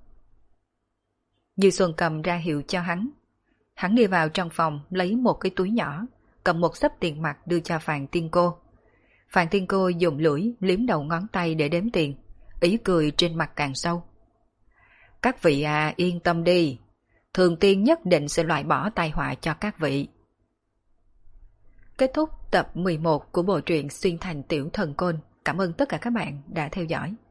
Như Xuân Cầm ra hiệu cho hắn. Hắn đi vào trong phòng lấy một cái túi nhỏ, cầm một xấp tiền mặt đưa cho Phàn Tiên Cô. Phàn Tiên Cô dùng lưỡi liếm đầu ngón tay để đếm tiền, ý cười trên mặt càng sâu. Các vị à, yên tâm đi, Thường Tiên nhất định sẽ loại bỏ tai họa cho các vị. Kết thúc tập 11 của bộ truyện Xuyên Thành Tiểu Thần Côn. Cảm ơn tất cả các bạn đã theo dõi.